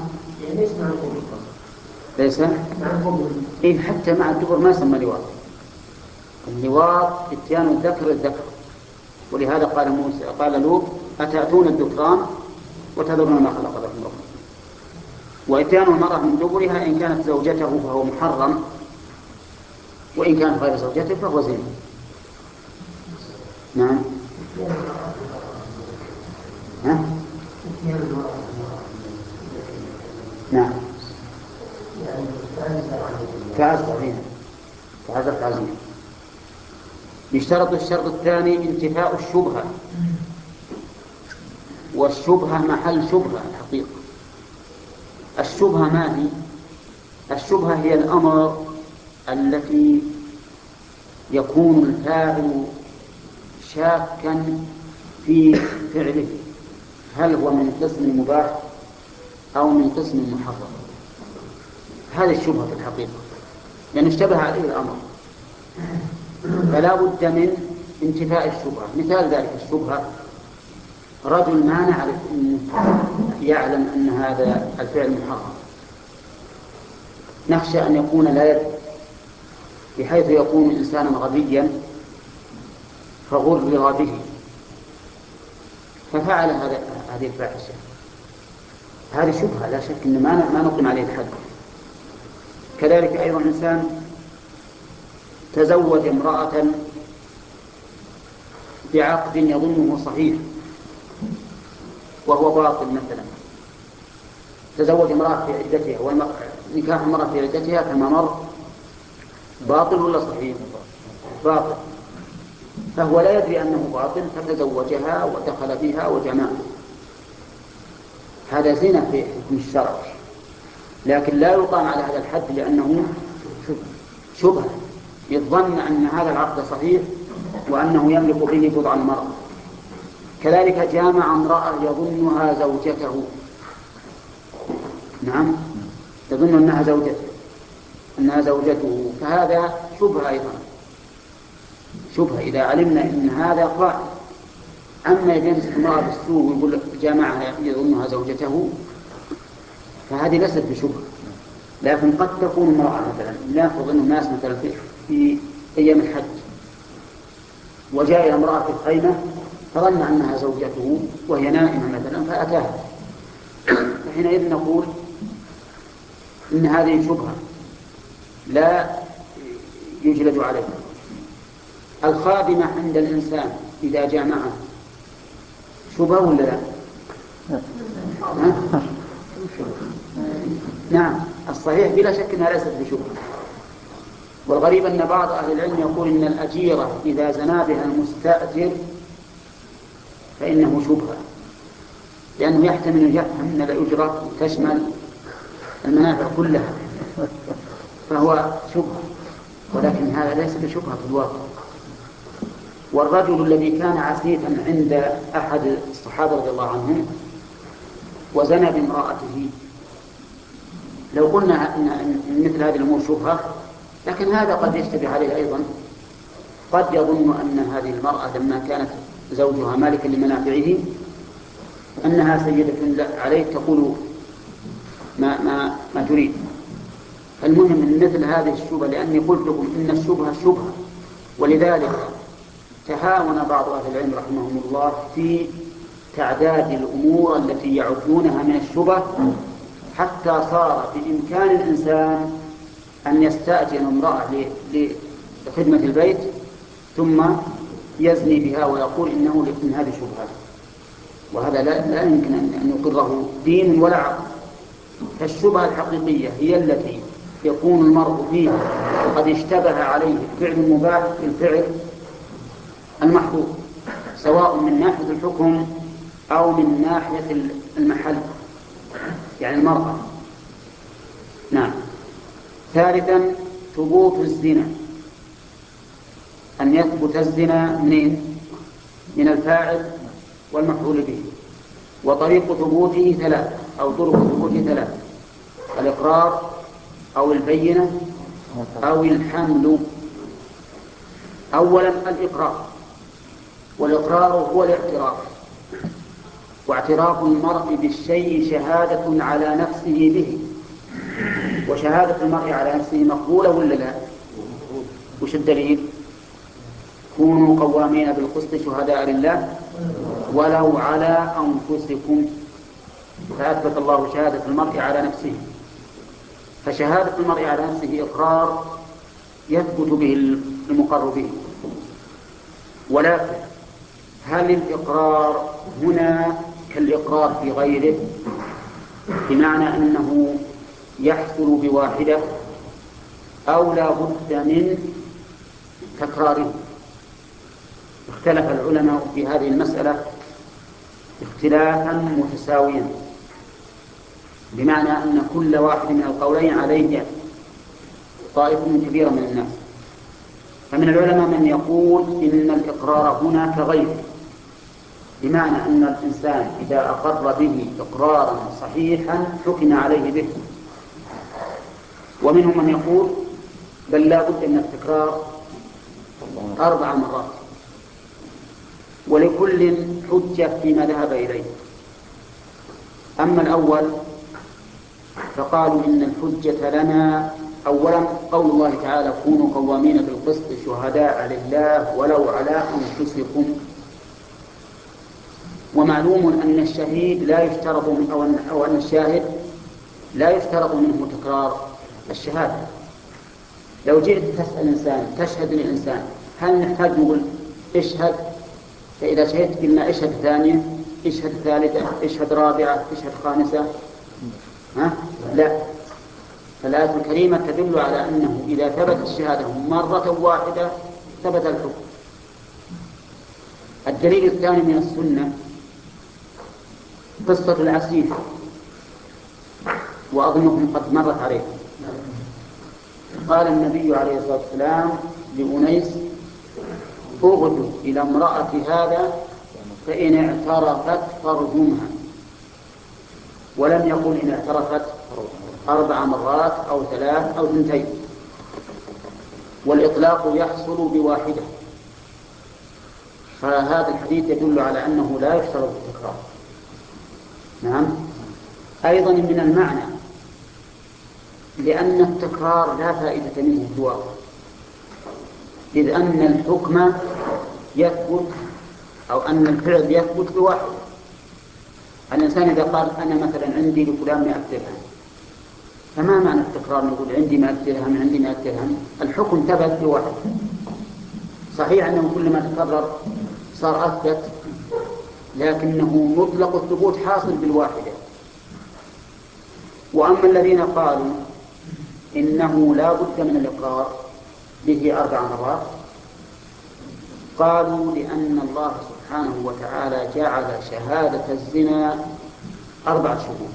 ليس إيه، حتى مع الدبر ما يسمى لواط. اللواط اتيان الذكر الذكر، ولهذا قال موسى قال لوط أتأتون الذكران وتذرون ما خلق لكم ربكم. وإتيان المرأة من دبرها إن كانت زوجته فهو محرم، وإن كانت غير زوجته فهو زنا. نعم. ها؟ نعم. تعذر فيها تعذر تعزيها. يشترط الشرط الثاني انتفاء الشبهة، والشبهة محل شبهة الحقيقة. الشبهة ما هي؟ الشبهة هي الأمر التي يكون الفاعل شاكا في فعله، هل هو من قسم المباح أو من قسم المحرم. هذه الشبهة في الحقيقة، لأن اشتبه عليه الأمر، فلا بد من انتفاء الشبهة. مثال ذلك الشبهة رجل ما نعرف إنه يعلم أن هذا الفعل محرم، نخشى أن يكون لا يدري، بحيث يكون إنسانا غبيا فغرر به ففعل هذا هذه الفاحشة. هذه شبهة لا شك أن ما ما نقيم عليه الحد. كذلك أيضا إنسان تزوج امرأة بعقد يظنه صحيح وهو باطل، مثلا تزوج امرأة في عدتها، ونكاح المرأة في عدتها كما مر باطل ولا صحيح؟ باطل. فهو لا يدري أنه باطل فتزوجها ودخل بها وجمعها، هذا زنا في حكم الشرع، لكن لا يقام على هذا الحد لأنه شبهة، يظن أن هذا العقد صحيح وأنه يملك به بضع المرأة. كذلك جامع امرأة يظنها زوجته، نعم يظن أنها زوجته أنها زوجته فهذا شبهة أيضا، شبهة إذا علمنا أن هذا قائم. أما إذا يمسك امرأة بالسوء ويقول جامعها يظنها زوجته فهذه ليست بشبهة. لكن قد تكون امرأة مثلا نأخذ أن الناس مثلا في, في أيام الحج وجاء إلى امرأة في الخيمة فظن أنها زوجته وهي نائمة مثلا فأتاها، فحينئذ نقول إن هذه شبهة لا يجلد عليها. الخادمة عند الإنسان إذا جامعه شبهة ولا لا؟ نعم الصحيح بلا شك أنها ليست بشبهة. والغريب أن بعض أهل العلم يقول إن الأجيرة إذا زنا بها المستأجر فإنه شبهة، لأنه يحتمل أن يفهم أن الأجرة تشمل المنافع كلها فهو شبهة، ولكن هذا ليس بشبهة في الواقع. والرجل الذي كان عسيفا عند أحد الصحابة رضي الله عنهم وزنى بامرأته، لو قلنا أن مثل هذه الأمور شبهة، لكن هذا قد يشتبه عليه أيضا. قد يظن أن هذه المرأة لما كانت زوجها مالكا لمنافعه أنها سيدة عليه تقول ما, ما, ما تريد. المهم من مثل هذه الشبهة، لأني قلت لكم إن الشبهة شبهة، ولذلك تهاون بعض أهل العلم رحمهم الله في تعداد الأمور التي يعدونها من الشبه، حتى صار بإمكان الإنسان أن يستأجر امرأة لخدمة البيت ثم يزني بها ويقول إنه من هذه شبهة، وهذا لا, لا يمكن أن يقره دين ولا عقل. فالشبهة الحقيقية هي التي يكون المرء فيها قد اشتبه عليه الفعل المباح بالفعل المحظور، سواء من ناحية الحكم أو من ناحية المحل، يعني المرأة. نعم. ثالثا ثبوت الزنا، أن يثبت الزنا منين؟ من الفاعل والمفعول به. وطريق ثبوته ثلاث أو طرق ثبوته ثلاث: الإقرار أو البينة أو الحمل. أولا الإقرار، والإقرار هو الاعتراف، واعتراف المرء بالشيء شهادة على نفسه به. وشهادة المرء على نفسه مقبولة ولا لا؟ وش الدليل؟ كونوا قوامين بالقسط شهداء لله ولو على أنفسكم، فأثبت الله شهادة المرء على نفسه. فشهادة المرء على نفسه إقرار يثبت به المقر به، ولكن هل الإقرار هنا كالإقرار في غيره، بمعنى أنه يحصل بواحدة، أو لا بد من تكراره؟ اختلف العلماء في هذه المسألة اختلافا متساويا، بمعنى أن كل واحد من القولين عليه طائفة كبيرة من الناس. فمن العلماء من يقول إن الإقرار هنا كغيره، بمعنى أن الإنسان إذا أقر به إقرارا صحيحا حكم عليه به. ومنهم من يقول بل لا بد من التكرار أربع مرات، ولكل حجة فيما ذهب إليه. أما الأول فقالوا إن الحجة لنا أولا قول الله تعالى كونوا قوامين بالقسط شهداء لله ولو على أنفسكم. ومعلوم أن الشهيد لا يشترط من أو أن, أو أن الشاهد لا يشترط منه تكرار الشهادة. لو جئت تسأل إنسان تشهد للإنسان هل نحتاج نقول اشهد؟ فإذا شهدت قلنا اشهد ثانية، اشهد ثالثة، اشهد رابعة، اشهد خامسة؟ ها؟ لا، فالآية الكريمة تدل على أنه إذا ثبت الشهادة مرة واحدة ثبت الحكم. الدليل الثاني من السنة قصة العسيف، وأظنكم قد مرت عليكم. قال النبي عليه الصلاة والسلام لأنيس: اغدو إلى امرأة هذا فإن اعترفت فارجمها، ولم يقل إن اعترفت أربع مرات أو ثلاث أو اثنتين، والإطلاق يحصل بواحدة. فهذا الحديث يدل على أنه لا يشترط التكرار. نعم. أيضا من المعنى لأن التكرار لا فائدة منه في الواقع، إذ أن الحكم يثبت أو أن الفعل يثبت بواحد. الإنسان إذا قال أنا مثلا عندي لفلان مئة درهم، فما معنى التكرار؟ نقول عندي مئة درهم عندي مئة درهم، الحكم ثبت بواحد. صحيح أنه كلما تكرر صار أثبت، لكنه مطلق الثبوت حاصل بالواحدة. وأما الذين قالوا إنه لا بد من الإقرار به أربع مرات، قالوا لأن الله سبحانه وتعالى جعل شهادة الزنا أربعة شهود،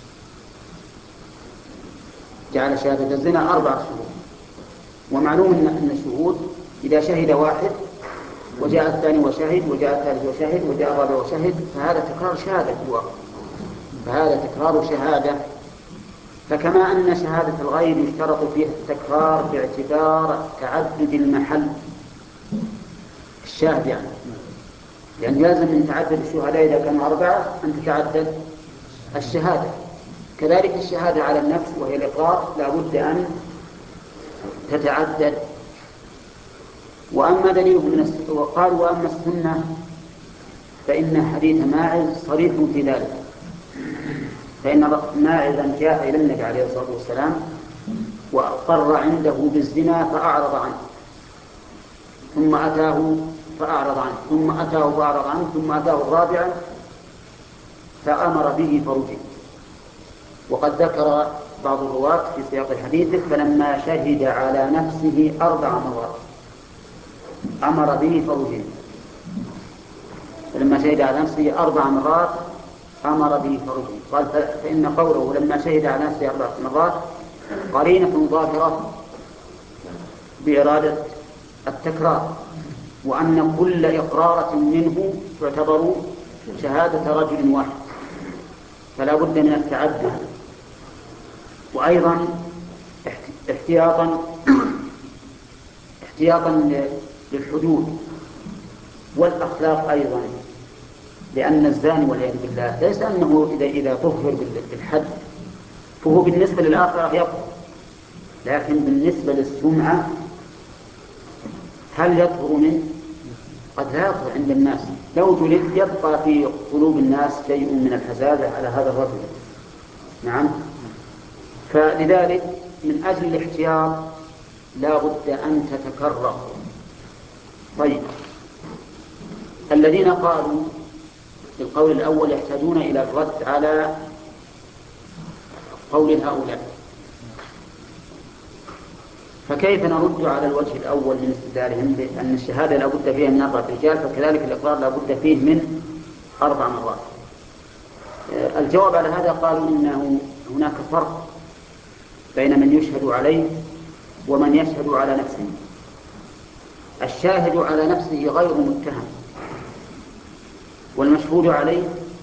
جعل شهادة الزنا أربعة شهود. ومعلوم أن الشهود إذا شهد واحد وجاء الثاني وشهد وجاء الثالث وشهد وجاء الرابع وشهد فهذا تكرار شهادة في الواقع، فهذا تكرار شهادة. فكما أن شهادة الغيب يشترط فيها التكرار باعتبار تعدد المحل الشاهد، يعني يعني لازم من تعدد الشهداء إذا كانوا أربعة أن تتعدد الشهادة. كذلك الشهادة على النفس وهي الإقرار لا بد أن تتعدد. وأما دليله من وقال وأما السنة فإن حديث ماعز صريح في ذلك، فإن ماعزا جاء إلى النبي عليه الصلاة والسلام وأقر عنده بالزنا فأعرض عنه، ثم أتاه فأعرض عنه، ثم أتاه فأعرض عنه، ثم أتاه الرابعة فأمر به فرجه. وقد ذكر بعض الرواة في سياق الحديث فلما شهد على نفسه أربع مرات أمر به فرجه، فلما شهد على نفسه أربع مرات أمر به فرجه. قال فإن قوله لما شهد على نفسه أربع مرات قرينة ظاهرة بإرادة التكرار، وأن كل إقرارة منه تعتبر شهادة رجل واحد، فلا بد من التعدد. وأيضا احتياطا احتياطا للحدود والأخلاق أيضا، لأن الزاني والعياذ بالله ليس أنه إذا إذا طهر بالحد فهو بالنسبة للآخرة يطهر، لكن بالنسبة للسمعة هل يطهر منه؟ قد لا يطهر عند الناس، لو جلد يبقى في قلوب الناس شيء من الحزازة على هذا الرجل. نعم. فلذلك من أجل الاحتياط لا بد أن تتكرر. طيب، الذين قالوا بالقول الأول يحتاجون إلى الرد على قول هؤلاء، فكيف نرد على الوجه الأول من استدلالهم بأن الشهادة لا بد فيها من أربعة رجال، فكذلك الإقرار لا بد فيه من أربع مرات؟ الجواب على هذا قالوا إنه هناك فرق بين من يشهد عليه ومن يشهد على نفسه. الشاهد على نفسه غير متهم، والمشهود عليه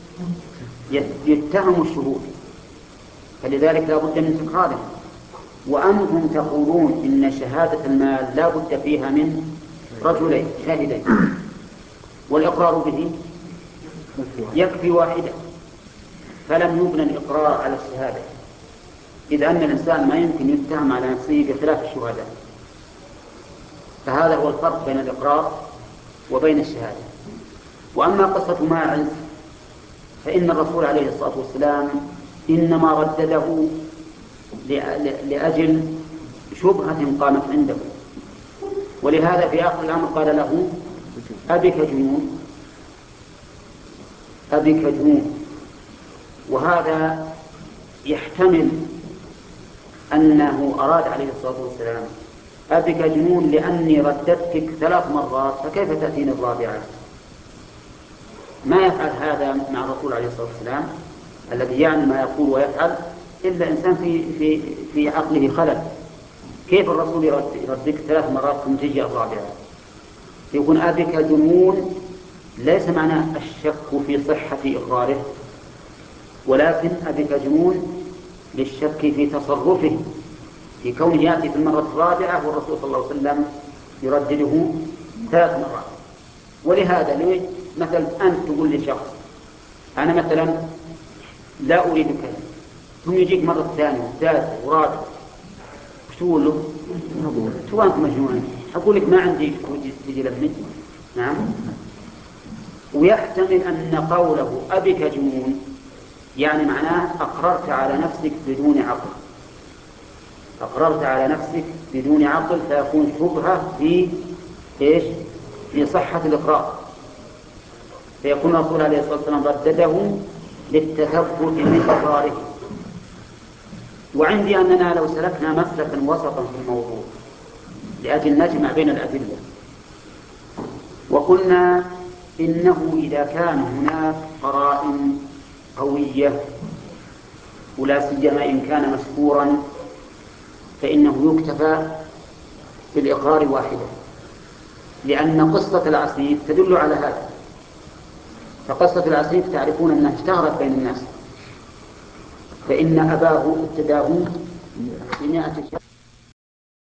يتهم الشهود، فلذلك لا بد من تكراره. وأنتم تقولون إن شهادة المال لا بد فيها من رجلين شاهدين، والإقرار به يكفي واحدة، فلم يبنى الإقرار على الشهادة، إذ أن الإنسان ما يمكن يتهم على نفسه بخلاف الشهادة. فهذا هو الفرق بين الإقرار وبين الشهادة. وأما قصة ماعز فإن الرسول عليه الصلاة والسلام إنما ردده لأجل شبهة قامت عنده، ولهذا في آخر الأمر قال له أبك جنون أبك جنون. وهذا يحتمل أنه أراد عليه الصلاة والسلام أبك جنون لأني رددتك ثلاث مرات فكيف تأتيني الرابعة؟ ما يفعل هذا مع الرسول عليه الصلاة والسلام الذي يعني ما يقول ويفعل إلا إنسان في في في عقله خلل. كيف الرسول يردك ثلاث مرات ثم تجي الرابعة؟ يكون أبك جنون ليس معناه الشك في صحة إقراره، ولكن أبك جنون للشك في تصرفه، في كونه يأتي في المرة الرابعة والرسول صلى الله عليه وسلم يردده ثلاث مرات. ولهذا لو مثلا أنت تقول لشخص أنا مثلا لا أريد كذا، ثم يجيك مرة ثانية وثالثة ورابعة، وش تقول له؟ تقول أنت مجنون، أقول لك ما عندي تجي لبني. نعم. ويحتمل أن قوله أبك جنون يعني معناه أقررت على نفسك بدون عقل، أقررت على نفسك بدون عقل، فيكون شبهة في إيش؟ في صحة الإقرار، فيكون الرسول عليه الصلاة والسلام ردده للتثبت من إقراره. وعندي أننا لو سلكنا مسلكا وسطا في الموضوع لأجل نجمع بين الأدلة وقلنا إنه إذا كان هناك قرائن قوية ولا سيما إن كان مسكورا فإنه يكتفى بالإقرار واحدا، لأن قصة العسيف تدل على هذا. فقصة العسيف تعرفون أنها اشتهرت بين الناس، فإن أباه ابتداه بمئة شهر